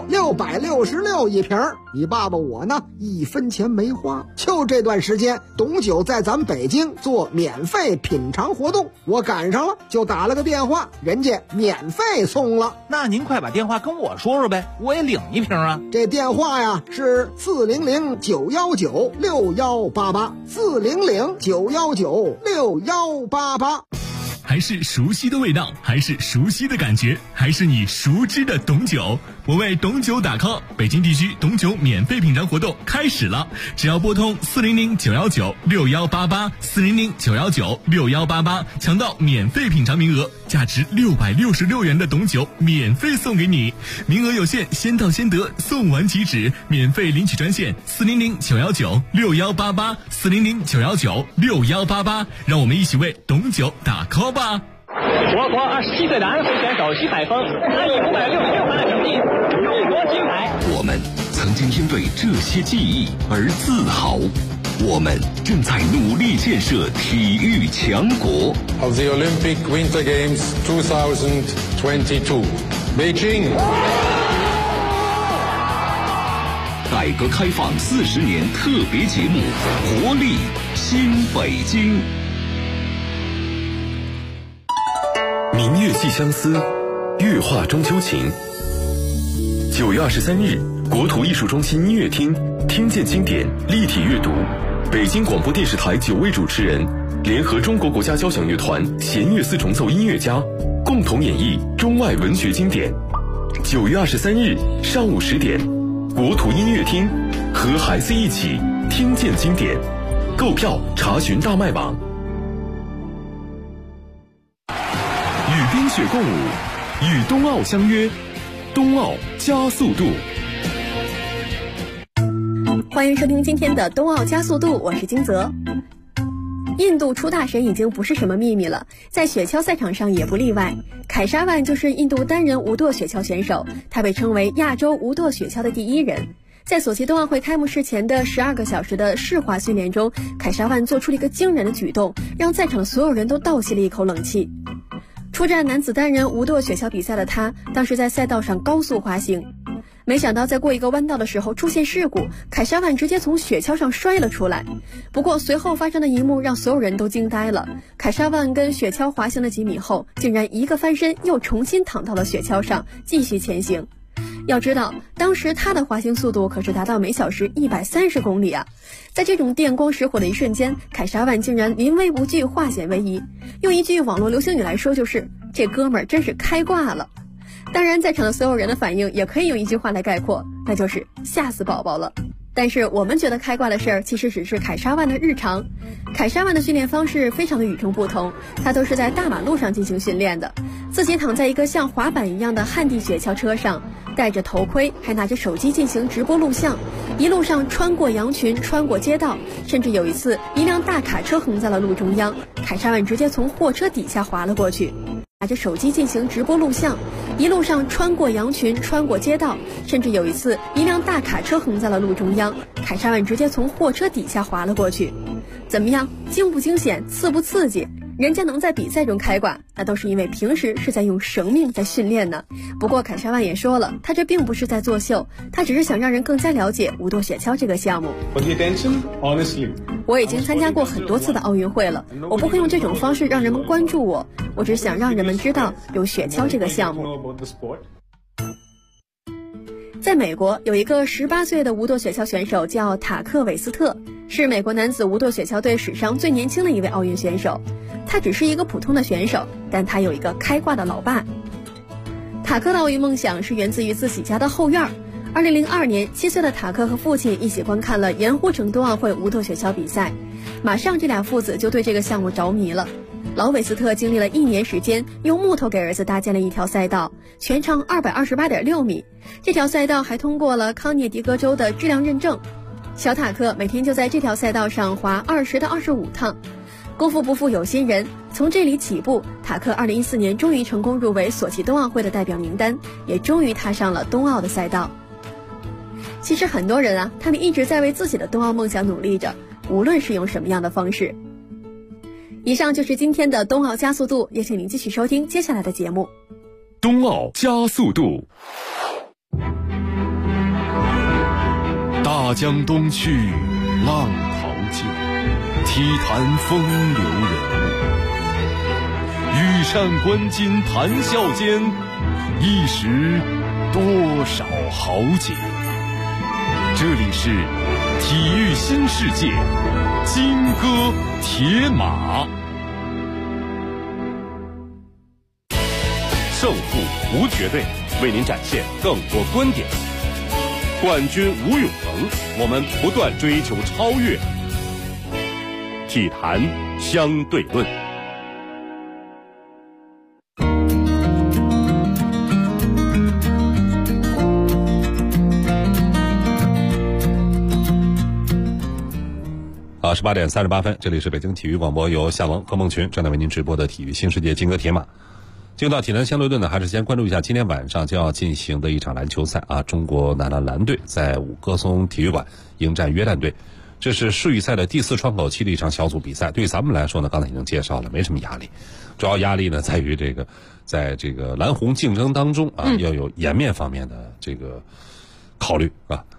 666一瓶，你爸爸我呢1分钱没花。就这段时间，董酒在咱北京做免费品尝活动，我赶上了，就打了个电话，人家免费送了。 那您快把电话跟我说说呗，我也领一瓶啊。 这电话呀是400-919-6188，400-919-6188。 还是熟悉的味道，还是熟悉的感觉，还是你熟知的董酒。我为董酒打 call， 北京地区董酒免费品尝活动开始了，只要拨通400-919-6188，400-919-6188，抢到免费品尝名额，价值666元的董酒免费送给你，名额有限，先到先得，送完即止。免费领取专线400-919-6188，400-919-6188，让我们一起为董酒打 call吧。 我国27岁的安徽选手徐海峰，他以566分的成绩荣获金牌。 我们曾经因为这些记忆而自豪，我们正在努力建设体育强国。 Of the Olympic Winter Games 2022, Beijing. 改革开放40年特别节目《活力新北京》。 明月系相思，月画中秋情。9月23日，国土艺术中心音乐厅听见经典立体阅读，北京广播电视台9位主持人联合中国国家交响乐团弦乐四重奏音乐家共同演绎中外文学经典。9月23日上午10点，国土音乐厅和孩子一起听见经典，购票查询大麦网。与冰雪共舞，与冬奥相约，冬奥加速度。 欢迎收听今天的冬奥加速度，我是金泽。印度出大神已经不是什么秘密了，在雪橇赛场上也不例外。凯沙万就是印度单人无舵雪橇选手，他被称为亚洲无舵雪橇的第一人。在索契冬奥会开幕式前的12个小时的试滑训练中，凯沙万做出了一个惊人的举动，让在场的所有人都倒吸了一口冷气。出战男子单人无舵雪橇比赛的他，当时在赛道上高速滑行，没想到在过一个弯道的时候出现事故，凯沙万直接从雪橇上摔了出来。不过随后发生的一幕让所有人都惊呆了，凯沙万跟雪橇滑行了几米后，竟然一个翻身又重新躺到了雪橇上继续前行。要知道当时他的滑行速度可是达到每小时130公里啊！在这种电光石火的一瞬间，凯沙万竟然临危不惧，化险为夷。用一句网络流行语来说，就是这哥们儿真是开挂了。当然在场的所有人的反应也可以用一句话来概括，那就是吓死宝宝了。但是我们觉得开挂的事儿，其实只是凯沙万的日常。凯沙万的训练方式非常的与众不同，他都是在大马路上进行训练的，自己躺在一个像滑板一样的旱地雪橇车上，戴着头盔，还拿着手机进行直播录像，一路上穿过羊群，穿过街道，甚至有一次一辆大卡车横在了路中央，凯沙万直接从货车底下滑了过去。拿着手机进行直播录像，一路上穿过羊群，穿过街道，甚至有一次一辆大卡车横在了路中央，凯沙万直接从货车底下滑了过去。怎么样，惊不惊险，刺不刺激？人家能在比赛中开挂，那都是因为平时是在用生命在训练呢。不过凯沙万也说了，他这并不是在作秀，他只是想让人更加了解无舵雪橇这个项目。我已经参加过很多次的奥运会了，我不会用这种方式让人们关注我，我只想让人们知道有雪橇这个项目。在美国有一个18岁的无舵雪橇选手叫塔克韦斯特，是美国男子无舵雪橇队史上最年轻的一位奥运选手。他只是一个普通的选手，但他有一个开挂的老爸。塔克的奥运梦想是源自于自己家的后院。2002年，7岁的塔克和父亲一起观看了盐湖城冬奥会无舵雪橇比赛，马上这俩父子就对这个项目着迷了。老韦斯特经历了1年时间，用木头给儿子搭建了一条赛道，全长228.6米。这条赛道还通过了康涅狄格州的质量认证。小塔克每天就在这条赛道上滑20到25趟。功夫不负有心人，从这里起步，塔克2014年终于成功入围索契冬奥会的代表名单，也终于踏上了冬奥的赛道。其实很多人啊，他们一直在为自己的冬奥梦想努力着，无论是用什么样的方式。以上就是今天的冬奥加速度，也请您继续收听接下来的节目。 冬奥加速度。大江东去，浪淘尽，体坛风流人物。羽扇纶巾谈笑间，一时多少豪杰。这里是体育新世界，金戈铁马。 胜负无绝对，为您展现更多观点。冠军无永恒，我们不断追求超越。体坛相对论。 18点38分，这里是北京体育广播，由夏萌和孟群正在为您直播的体育新世界金戈铁马。进入到体坛相对论呢，还是先关注一下今天晚上将要进行的一场篮球赛啊，中国男篮蓝队在五棵松体育馆迎战约旦队。这是世预赛的第4窗口期的一场小组比赛，对于咱们来说呢，刚才已经介绍了，没什么压力。主要压力呢在于在这个蓝红竞争当中啊，要有颜面方面的这个考虑啊。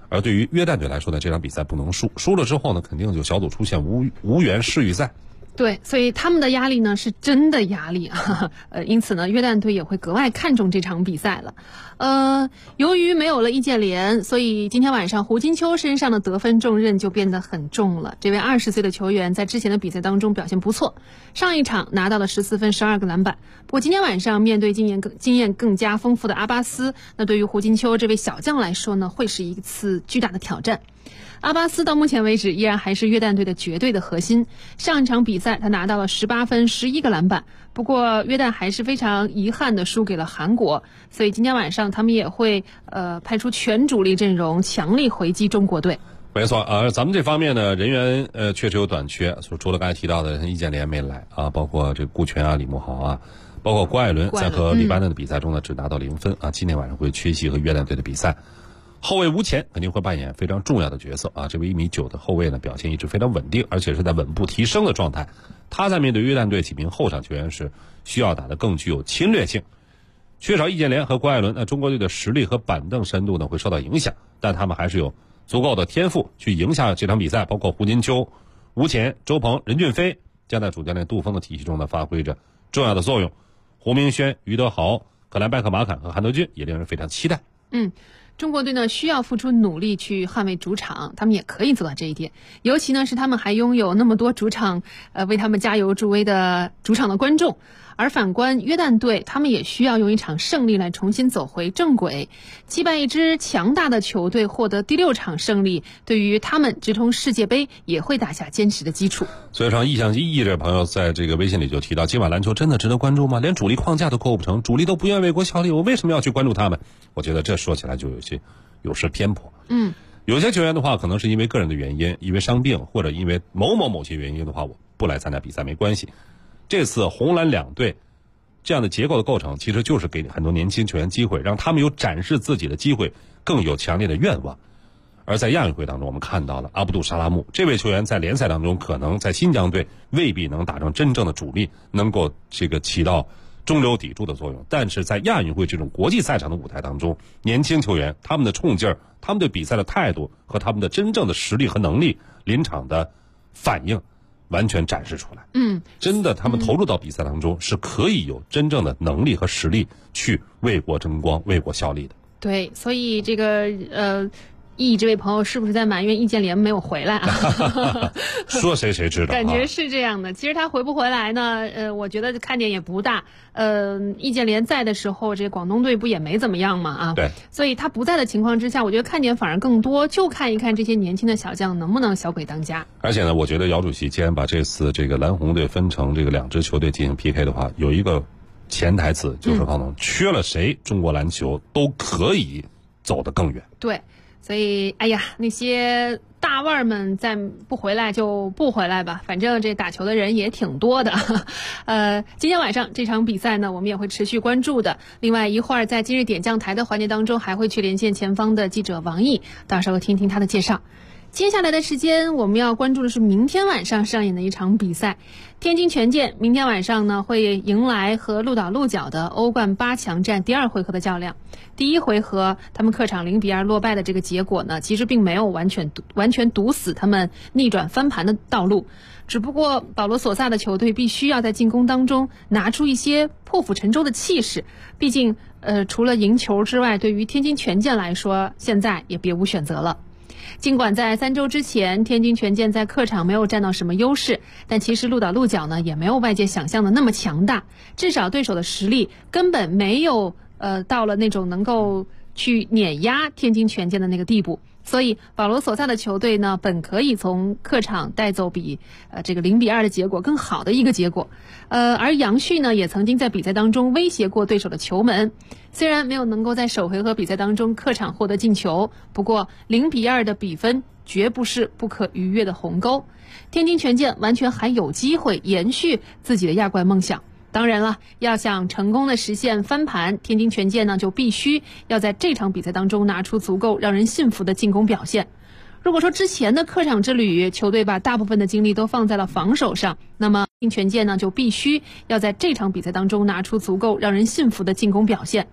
而对于约旦队来说呢，这场比赛不能输，输了之后呢，肯定就小组出现无缘世预赛。 对，所以他们的压力呢是真的压力啊，因此呢，约旦队也会格外看重这场比赛了。由于没有了易建联，所以今天晚上胡金秋身上的得分重任就变得很重了。这位20岁的球员在之前的比赛当中表现不错，上一场拿到了14分、12个篮板。不过今天晚上面对经验更加丰富的阿巴斯，那对于胡金秋这位小将来说呢，会是一次巨大的挑战。阿巴斯到目前为止依然还是约旦队的绝对的核心。上一场比赛他拿到了18分、11个篮板。不过约旦还是非常遗憾的输给了韩国，所以今天晚上他们也会派出全主力阵容，强力回击中国队。 没错，咱们这方面呢，人员确实有短缺，除了刚才提到的易建联没来啊，包括这个顾全啊、李慕豪啊，包括郭艾伦在和黎巴嫩的比赛中呢，只拿到0分啊，今天晚上会缺席和约旦队的比赛。后卫吴前肯定会扮演非常重要的角色啊！这位1.9米的后卫呢，表现一直非常稳定，而且是在稳步提升的状态。他在面对约旦队几名后场球员时，需要打得更具有侵略性。缺少易建联和郭艾伦，那中国队的实力和板凳深度呢会受到影响，但他们还是有足够的天赋去赢下这场比赛。包括胡金秋、吴前、周鹏、任骏飞将在主教练杜锋的体系中呢发挥着重要的作用。胡明轩、于德豪、克兰拜克、马坎和韩德君也令人非常期待。 中国队呢需要付出努力去捍卫主场，他们也可以做到这一点。尤其呢是他们还拥有那么多主场为他们加油助威的主场的观众。而反观约旦队，他们也需要用一场胜利来重新走回正轨。击败一支强大的球队，获得第6场胜利，对于他们直通世界杯也会打下坚实的基础。 所以像意向一这朋友在这个微信里就提到，今晚篮球真的值得关注吗？连主力框架都构不成，主力都不愿为国效力，我为什么要去关注他们？我觉得这说起来就有失偏颇。有些球员的话，可能是因为个人的原因，因为伤病或者因为某些原因的话，我不来参加比赛没关系。这次红蓝两队这样的结构的构成，其实就是给很多年轻球员机会，让他们有展示自己的机会，更有强烈的愿望。而在亚运会当中，我们看到了阿卜杜沙拉木这位球员在联赛当中可能在新疆队未必能打成真正的主力，能够起到中流砥柱的作用，但是在亚运会这种国际赛场的舞台当中，年轻球员他们的冲劲儿、他们对比赛的态度和他们的真正的实力和能力、临场的反应完全展示出来。真的他们投入到比赛当中是可以有真正的能力和实力去为国争光、为国效力的。 对，所以这个易这位朋友是不是在埋怨易建联没有回来啊？ 说谁知道， 感觉是这样的。其实他回不回来呢？我觉得看点也不大。易建联在的时候，这广东队不也没怎么样嘛啊？ 对。 所以他不在的情况之下，我觉得看点反而更多，就看一看这些年轻的小将能不能小鬼当家。 而且呢，我觉得姚主席既然把这次这个蓝红队分成这个2支球队进行 PK 的话，有一个潜台词就是可能缺了谁，中国篮球都可以走得更远。 对。所以，那些大腕们再不回来就不回来吧，反正这打球的人也挺多的。今天晚上这场比赛呢，我们也会持续关注的。另外一会儿在今日点将台的环节当中，还会去连线前方的记者王毅，到时候听听他的介绍。接下来的时间，我们要关注的是明天晚上上演的一场比赛。天津权健明天晚上呢会迎来和鹿岛鹿角的欧冠8强战第2回合的较量。第1回合他们客场0-2落败的这个结果呢，其实并没有完全堵死他们逆转翻盘的道路。只不过保罗索萨的球队必须要在进攻当中拿出一些破釜沉舟的气势，毕竟除了赢球之外，对于天津权健来说，现在也别无选择了。尽管在3周之前天津权健在客场没有占到什么优势，但其实鹿岛鹿角呢也没有外界想象的那么强大，至少对手的实力根本没有到了那种能够去碾压天津权健的那个地步。所以保罗索萨的球队呢，本可以从客场带走比这个0-2的结果更好的一个结果。而杨旭呢，也曾经在比赛当中威胁过对手的球门，虽然没有能够在首回合比赛当中客场获得进球，不过0-2的比分绝不是不可逾越的鸿沟。天津权健完全还有机会延续自己的亚冠梦想。当然了，要想成功的实现翻盘，天津权健呢就必须要在这场比赛当中拿出足够让人信服的进攻表现。如果说之前的客场之旅球队把大部分的精力都放在了防守上，那么天津权健呢就必须要在这场比赛当中拿出足够让人信服的进攻表现。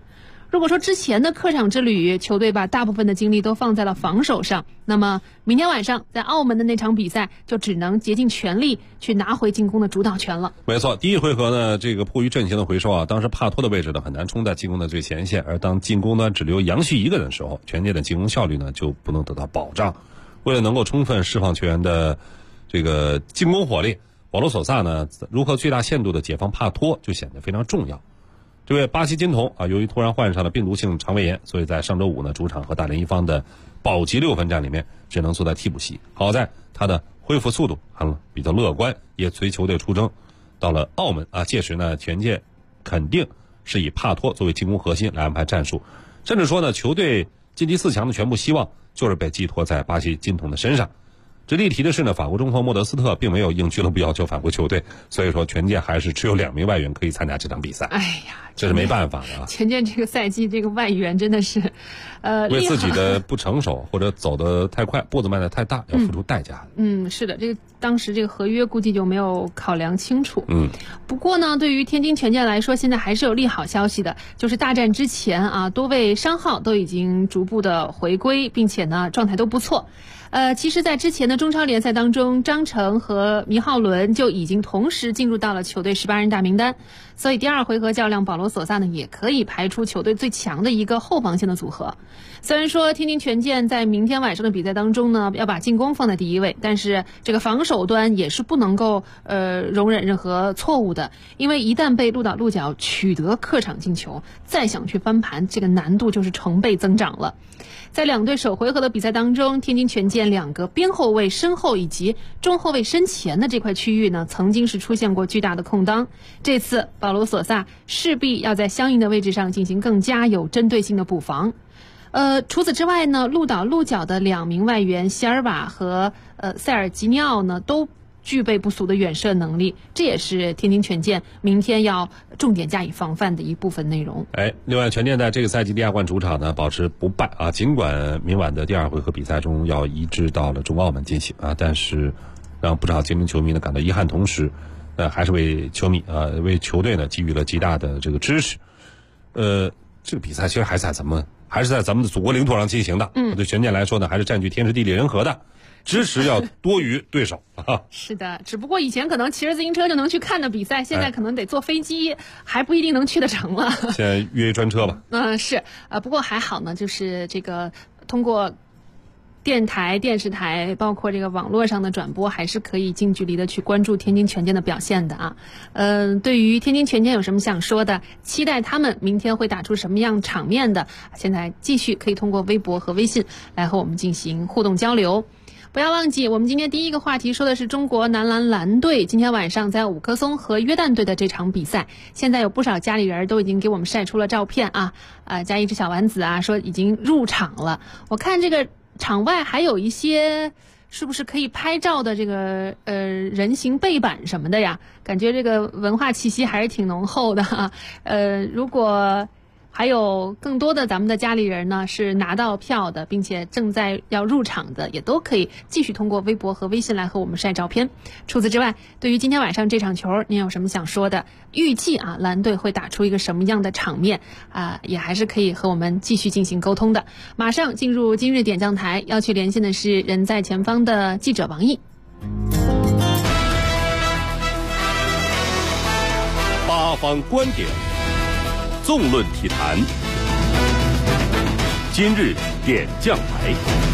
如果说之前的客场之旅，球队把大部分的精力都放在了防守上，那么明天晚上在澳门的那场比赛就只能竭尽全力去拿回进攻的主导权了。 没错，第一回合呢，这个迫于阵型的回收啊，当时帕托的位置呢很难冲在进攻的最前线，而当进攻呢只留杨旭一个人的时候，全队的进攻效率呢就不能得到保障。为了能够充分释放球员的这个进攻火力，保罗索萨呢如何最大限度的解放帕托就显得非常重要。这位巴西金童啊，由于突然患上了病毒性肠胃炎，所以在上周五呢，主场和大连一方的保级6分战里面，只能坐在替补席。好在他的恢复速度还比较乐观，也随球队出征到了澳门啊。届时呢，全界肯定是以帕托作为进攻核心来安排战术，甚至说呢，球队晋级4强的全部希望就是被寄托在巴西金童的身上。值得一提的是呢，法国中锋莫德斯特并没有应俱乐部要求返回球队，所以说全界还是只有2名外援可以参加这场比赛。 哎呀， 这是没办法的啊！ 全界这个赛季这个外援真的是， 为自己的不成熟或者走得太快、步子迈得太大，要付出代价。 是的，这个当时这个合约估计就没有考量清楚。不过呢，对于天津权健来说，现在还是有利好消息的，就是大战之前啊，多位伤号都已经逐步的回归，并且呢状态都不错。其实在之前的中超联赛当中，张成和祢浩伦就已经同时进入到了球队18人大名单，所以第2回合较量保罗索萨呢也可以排出球队最强的一个后防线的组合。虽然说天津权健在明天晚上的比赛当中呢要把进攻放在第一位，但是这个防守端也是不能够容忍任何错误的，因为一旦被鹿岛鹿角取得客场进球，再想去翻盘，这个难度就是成倍增长了。在两队首回合的比赛当中，天津权健2个边后卫身后以及中后卫身前的这块区域呢，曾经是出现过巨大的空当。这次保罗索萨势必要在相应的位置上进行更加有针对性的补防。除此之外呢，鹿岛鹿角的2名外援席尔瓦和塞尔吉尼奥呢都具备不俗的远射能力，这也是天津权健明天要重点加以防范的一部分内容。 另外权健在这个赛季第2冠主场呢保持不败啊，尽管明晚的第2回合比赛中要移至到了中澳门进行啊，但是让不少精英球迷呢感到遗憾，同时还是为球迷为球队呢给予了极大的这个支持。这个比赛其实还是在咱们的祖国领土上进行的，对权健来说呢还是占据天时地利人和的。支持要多于对手啊！ 是的，只不过以前可能骑着自行车就能去看的比赛，现在可能得坐飞机，还不一定能去得成了。 现在约专车吧。 是不过还好呢，就是这个通过电台、电视台，包括这个网络上的转播，还是可以近距离的去关注天津权健的表现的啊。对于天津权健有什么想说的？期待他们明天会打出什么样场面的？现在继续可以通过微博和微信来和我们进行互动交流。不要忘记，我们今天第一个话题说的是中国男篮篮队今天晚上在五棵松和约旦队的这场比赛。现在有不少家里人都已经给我们晒出了照片啊，加一只小丸子啊，说已经入场了。我看这个场外还有一些是不是可以拍照的这个人形背板什么的呀？感觉这个文化气息还是挺浓厚的啊。如果还有更多的咱们的家里人呢是拿到票的，并且正在要入场的，也都可以继续通过微博和微信来和我们晒照片。除此之外，对于今天晚上这场球您有什么想说的？预计蓝队会打出一个什么样的场面也还是可以和我们继续进行沟通的。马上进入今日点将台，要去连线的是人在前方的记者王毅。 八方观点，纵论体坛，今日点将台。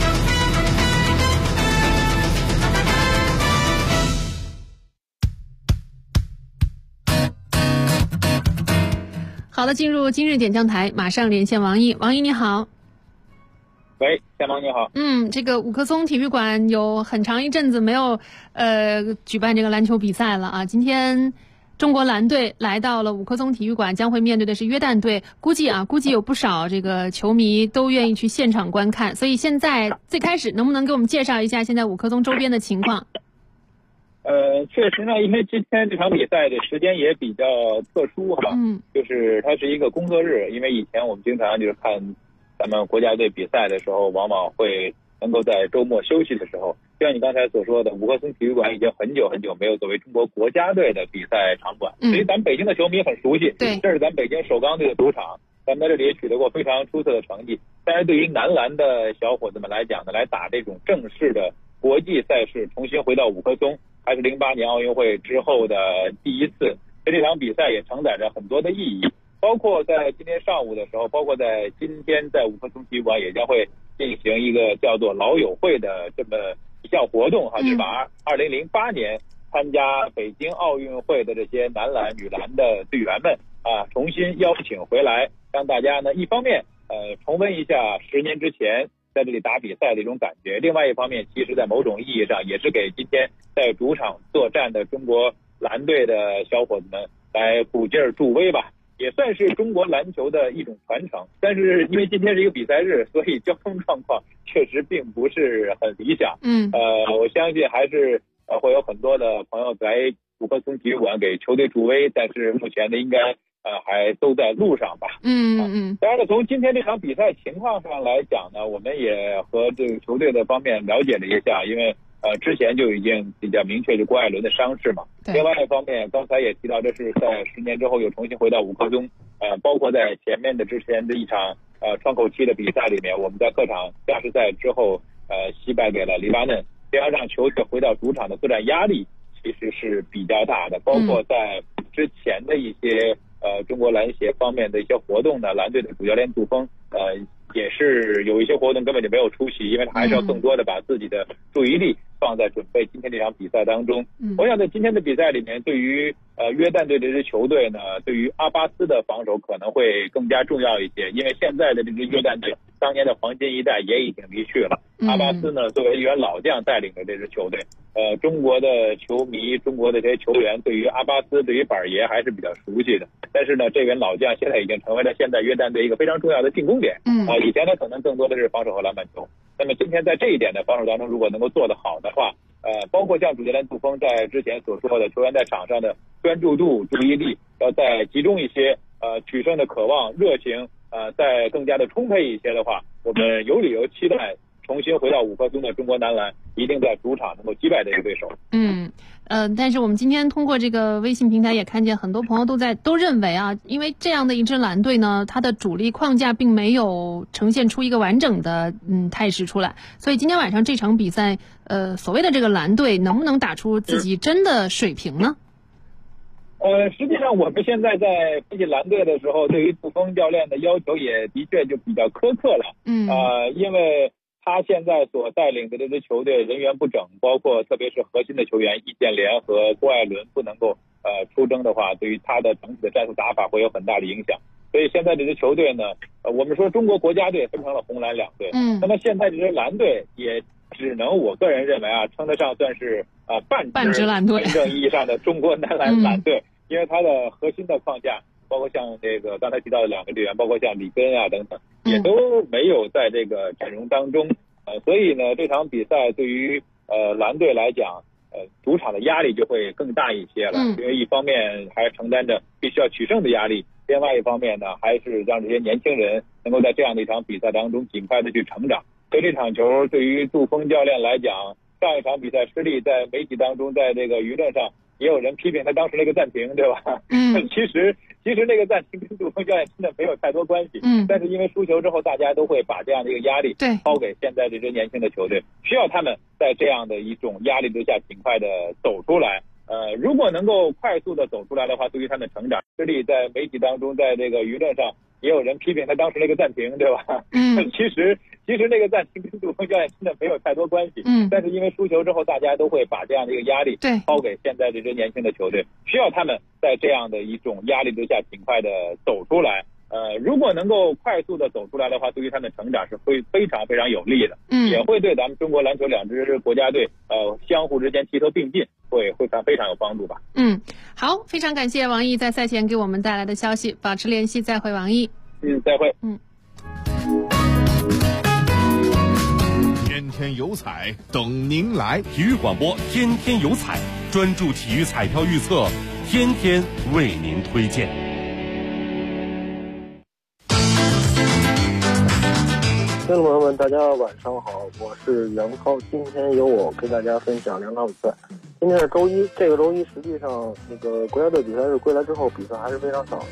好的，进入今日点将台，马上连线王毅。王毅你好。 喂，夏萌你好。 这个五棵松体育馆有很长一阵子没有举办这个篮球比赛了啊。今天中国篮队来到了五棵松体育馆，将会面对的是约旦队。估计有不少这个球迷都愿意去现场观看。所以现在最开始能不能给我们介绍一下现在五棵松周边的情况？ 确实呢，因为今天这场比赛的时间也比较特殊哈，就是它是一个工作日。因为以前我们经常就是看咱们国家队比赛的时候，往往会能够在周末休息的时候，就像你刚才所说的，五棵松体育馆已经很久很久没有作为中国国家队的比赛场馆，所以咱们北京的球迷很熟悉。对，这是咱北京首钢队的主场。 咱们在这里也取得过非常出色的成绩。但是对于男篮的小伙子们来讲呢，来打这种正式的国际赛事，重新回到五棵松，还是08年奥运会之后的第一次。这场比赛也承载着很多的意义，包括在今天上午的时候，包括在今天在五棵松体育馆也将会进行一个叫做老友会的这么一项活动哈，是把2008年参加北京奥运会的这些男篮、女篮的队员们重新邀请回来，让大家呢一方面重温一下10年之前在这里打比赛的一种感觉，另外一方面其实在某种意义上也是给今天在主场作战的中国篮队的小伙子们来鼓劲儿助威吧，也算是中国篮球的一种传承。但是因为今天是一个比赛日，所以交通状况确实并不是很理想。我相信还是会有很多的朋友来五棵松体育馆给球队助威，但是目前呢应该还都在路上吧。当然了，从今天这场比赛情况上来讲呢，我们也和这个球队的方面了解了一下，因为之前就已经比较明确是郭艾伦的伤势嘛。另外一方面，刚才也提到，这是在10年之后又重新回到五棵松，包括在前面的之前的一场窗口期的比赛里面，我们在客场加时赛之后惜败给了黎巴嫩，这样让球队回到主场的作战压力其实是比较大的。包括在之前的一些中国篮协方面的一些活动呢，篮队的主教练杜峰也是有一些活动根本就没有出席，因为他还是要更多的把自己的注意力放在准备今天这场比赛当中。我想在今天的比赛里面，对于约旦队这支球队呢，对于阿巴斯的防守可能会更加重要一些，因为现在的这支约旦队当年的黄金一代也已经离去了。阿巴斯呢作为一员老将带领着这支球队，中国的球迷、中国的这些球员对于阿巴斯、对于板爷还是比较熟悉的。但是呢，这员老将现在已经成为了现在约旦队一个非常重要的进攻点。以前呢可能更多的是防守和篮板球。那么今天在这一点的防守当中，如果能够做得好的话，包括像主教练杜峰在之前所说的，球员在场上的专注度、注意力要再集中一些，取胜的渴望、热情，再更加的充沛一些的话，我们有理由期待重新回到五棵松的中国男篮一定在主场能够击败这个对手。 但是我们今天通过这个微信平台也看见很多朋友都认为因为这样的一支篮队呢，它的主力框架并没有呈现出一个完整的态势出来，所以今天晚上这场比赛所谓的这个篮队能不能打出自己真的水平呢？ 实际上我们现在在分析篮队的时候，对于杜峰教练的要求也的确就比较苛刻了。因为他现在所带领的这支球队人员不整，包括特别是核心的球员易建联和郭艾伦不能够出征的话，对于他的整体的战术打法会有很大的影响。所以现在这支球队呢，我们说中国国家队分成了红蓝两队，那么现在这支蓝队也只能我个人认为称得上算是半支蓝队，真正意义上的中国男篮蓝队，因为它的核心的框架，包括像这个刚才提到的两个队员，包括像里根等等，也都没有在这个阵容当中。所以呢，这场比赛对于蓝队来讲，主场的压力就会更大一些了。因为一方面还承担着必须要取胜的压力，另外一方面呢，还是让这些年轻人能够在这样的一场比赛当中尽快的去成长。所以这场球对于杜峰教练来讲，上一场比赛失利，在媒体当中，在这个舆论上也有人批评他当时那个暂停，对吧？其实那个暂停跟杜峰教练真的没有太多关系。但是因为输球之后，大家都会把这样的一个压力抛给现在这支年轻的球队，需要他们在这样的一种压力之下尽快的走出来。如果能够快速的走出来的话，对于他们成长失利，在媒体当中，在这个舆论上也有人批评他当时那个暂停，对吧？其实那个暂停跟杜峰教练真的没有太多关系。但是因为输球之后，大家都会把这样的一个压力抛给现在这支年轻的球队，需要他们在这样的一种压力之下尽快的走出来。如果能够快速的走出来的话，对于他们成长是会非常非常有利的，也会对咱们中国篮球两支国家队相互之间齐头并进，会非常有帮助吧。 好，非常感谢王毅在赛前给我们带来的消息，保持联系，再会王毅。 再会。 天天有彩等您来， 体育广播天天有彩，专注体育彩票预测，天天为您推荐。 听众朋友们，大家晚上好，我是杨涛，今天由我跟大家分享两场比赛。今天是周一，这个周一实际上那个国家队比赛日归来之后，比赛还是非常少的。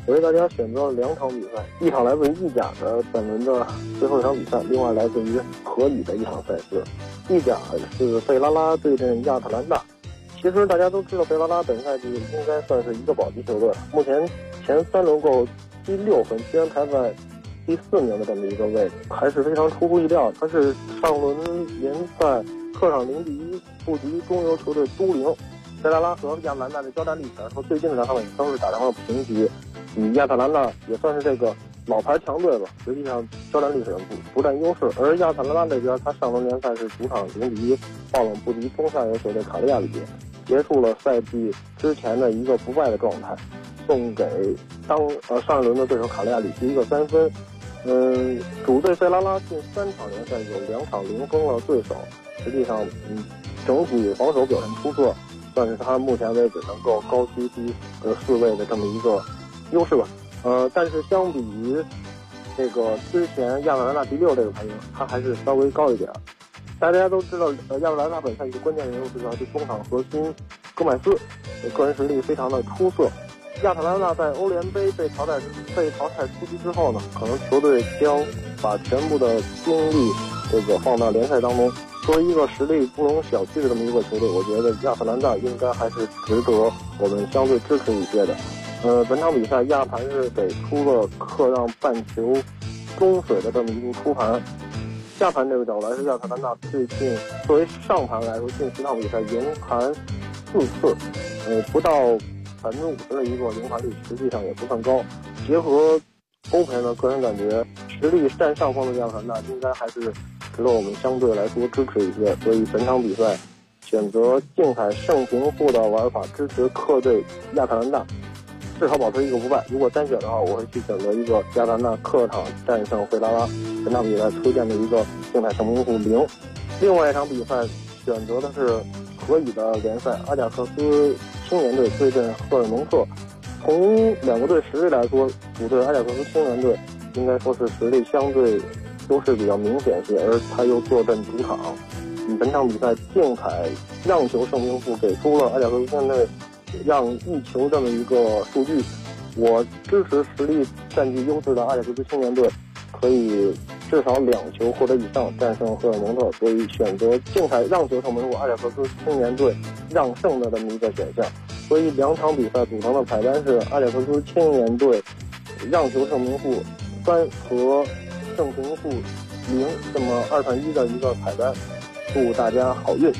我为大家选择了2场比赛，一场来自于意甲的本轮的最后一场比赛，另外来自于荷乙的一场赛事。意甲是费拉拉对阵亚特兰大。其实大家都知道，费拉拉本赛季应该算是一个保级球队，目前前3轮够第6分，居然排在第4名的这么一个位置，还是非常出乎意料。他是上轮联赛客场0比1不敌中游球队都灵。费拉拉和亚特兰大的交战历史来说，最近的2场比赛都是打成了平局，与亚特兰大也算是这个老牌强队吧，实际上交战历史上不占优势。而亚特兰大这边，他上轮联赛是主场0比1爆冷不敌中下游球队卡利亚里，结束了赛季之前的一个不败的状态，送给上一轮的对手卡利亚里奇一个3分。主队费拉拉近3场联赛有2场零封了对手，实际上整体防守表现出色，算是他目前为止能够高居第4位的这么一个优势吧。但是相比于这个之前亚特兰大第6这个排名，他还是稍微高一点。大家都知道，亚特兰大本赛季关键人物是他的中场核心戈麦斯，个人实力非常的出色。亚特兰大在欧联杯被淘汰出局之后呢，可能球队将把全部的精力放到联赛当中。作为一个实力不容小觑的这么一个球队，我觉得亚特兰大应该还是值得我们相对支持一些的。本场比赛亚盘是给出了客让半球中水的这么一个出盘。下盘这个角度来说，亚特兰大最近作为上盘来说，近10场比赛赢盘4次，不到50%的一个赢盘率，实际上也不算高。结合欧盘呢，个人感觉实力占上风的亚特兰大应该还是值得我们相对来说支持一些。所以本场比赛选择竞彩胜平负的玩法，支持客队亚特兰大，至少保持一个不败。如果单选的话，我会去选择一个亚特兰大客场战胜费拉拉。本场比赛推荐的一个竞彩胜平负0。另外一场比赛选择的是荷乙的联赛，阿贾克斯青年队对阵赫尔蒙特。从2个队实力来说，主队阿贾克斯青年队应该说是实力相对优势比较明显些，而他又坐镇主场。本场比赛竞彩让球胜平负给出了阿贾克斯青年队让1球这么一个数据。我支持实力占据优势的阿贾克斯青年队可以至少2球或者以上战胜赫尔蒙特，所以选择竞彩让球胜平负阿贾克斯青年队让胜的这么一个选项。所以2场比赛组成的彩单是阿贾克斯青年队让球胜平负3和胜平负0这么2串1的一个彩单，祝大家好运。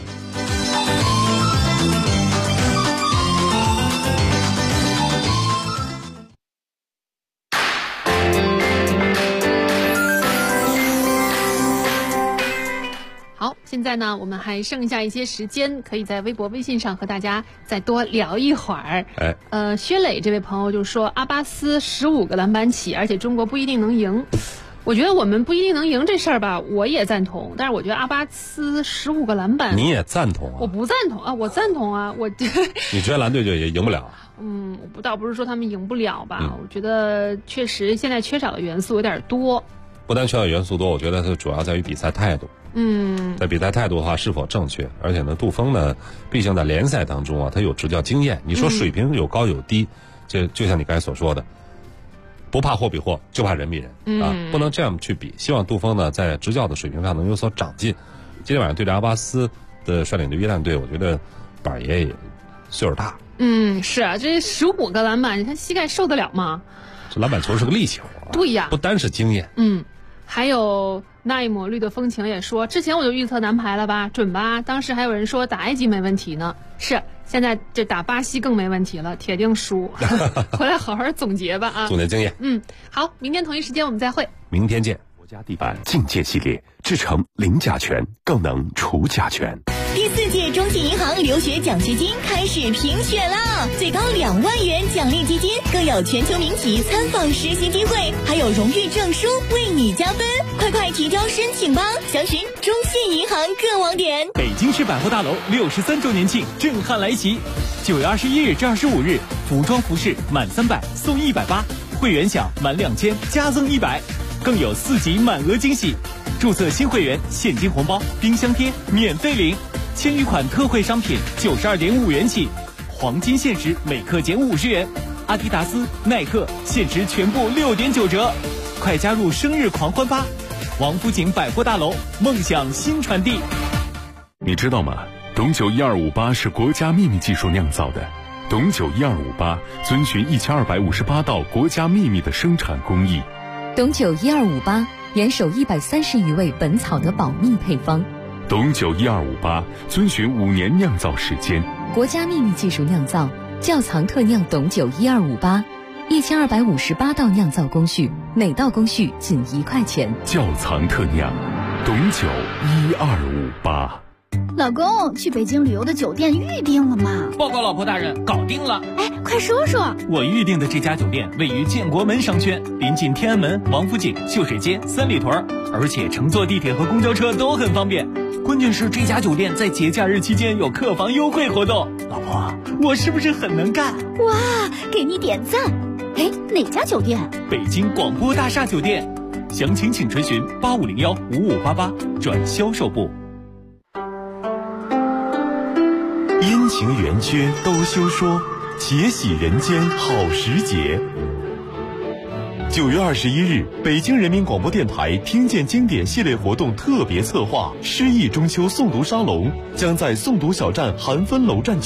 现在呢，我们还剩下一些时间，可以在微博、微信上和大家再多聊一会儿。薛磊这位朋友就说，阿巴斯15个篮板起，而且中国不一定能赢。我觉得我们不一定能赢这事儿吧，我也赞同。但是我觉得阿巴斯15个篮板， 你也赞同啊？ 我不赞同啊，我赞同啊， 你觉得蓝队就也赢不了？ 我倒不是说他们赢不了吧，我觉得确实现在缺少的元素有点多。 不但缺少元素多，我觉得它主要在于比赛态度。在比赛态度的话是否正确，而且呢，杜锋呢，毕竟在联赛当中啊，他有执教经验。你说水平有高有低，就像你刚才所说的，不怕货比货，就怕人比人啊，不能这样去比。希望杜锋呢，在执教的水平上能有所长进。今天晚上对着阿巴斯的率领的约旦队，我觉得板爷也岁数大。 是啊，这15个篮板，他膝盖受得了吗？ 这篮板球是个力球啊， 对呀， 不单是经验。 还有那一抹绿的风情也说，之前我就预测男排了吧，准吧？当时还有人说打埃及没问题呢，是现在这打巴西更没问题了，铁定输。回来好好总结吧啊！ 总结经验。 好，明天同一时间我们再会。 明天见。 国家地板境界系列制成零甲醛，更能除甲醛。 第4届中信银行留学奖学金开始评选啦！最高2万元奖励基金，更有全球名企参访实习机会，还有荣誉证书为你加分。快提交申请吧！详询中信银行各网点。 北京市百货大楼63周年庆震撼来袭，9月21日至25日，服装服饰满300送180，会员享满2000加赠100，更有4级满额惊喜。注册新会员，现金红包、冰箱贴免费领。千余款特惠商品92.5元起，黄金限时每克减50元。 阿迪达斯、耐克限时全部6.9折，快加入生日狂欢吧！王府井百货大楼，梦想新传递。 你知道吗？董酒1258是国家秘密技术酿造的。董酒1258遵循1258道国家秘密的生产工艺。 董酒1258严守130余味本草的保密配方。 董酒1258遵循5年酿造时间， 国家秘密技术酿造，窖藏特酿董酒1258，1258道酿造工序，每道工序仅1块钱。 窖藏特酿，董酒1258。 老公，去北京旅游的酒店预定了吗？ 报告老婆大人，搞定了。 哎，快说说。 我预定的这家酒店位于建国门商圈，临近天安门、王府井、秀水街、三里屯，而且乘坐地铁和公交车都很方便。关键是这家酒店在节假日期间有客房优惠活动。老婆，我是不是很能干？ 哇，给你点赞。哎，哪家酒店？ 北京广播大厦酒店。详情请垂询85015588转销售部。 阴晴圆缺都休说，且喜人间好时节。9月21日，北京人民广播电台听见经典系列活动特别策划诗意中秋诵读沙龙将在诵读小站韩芬楼站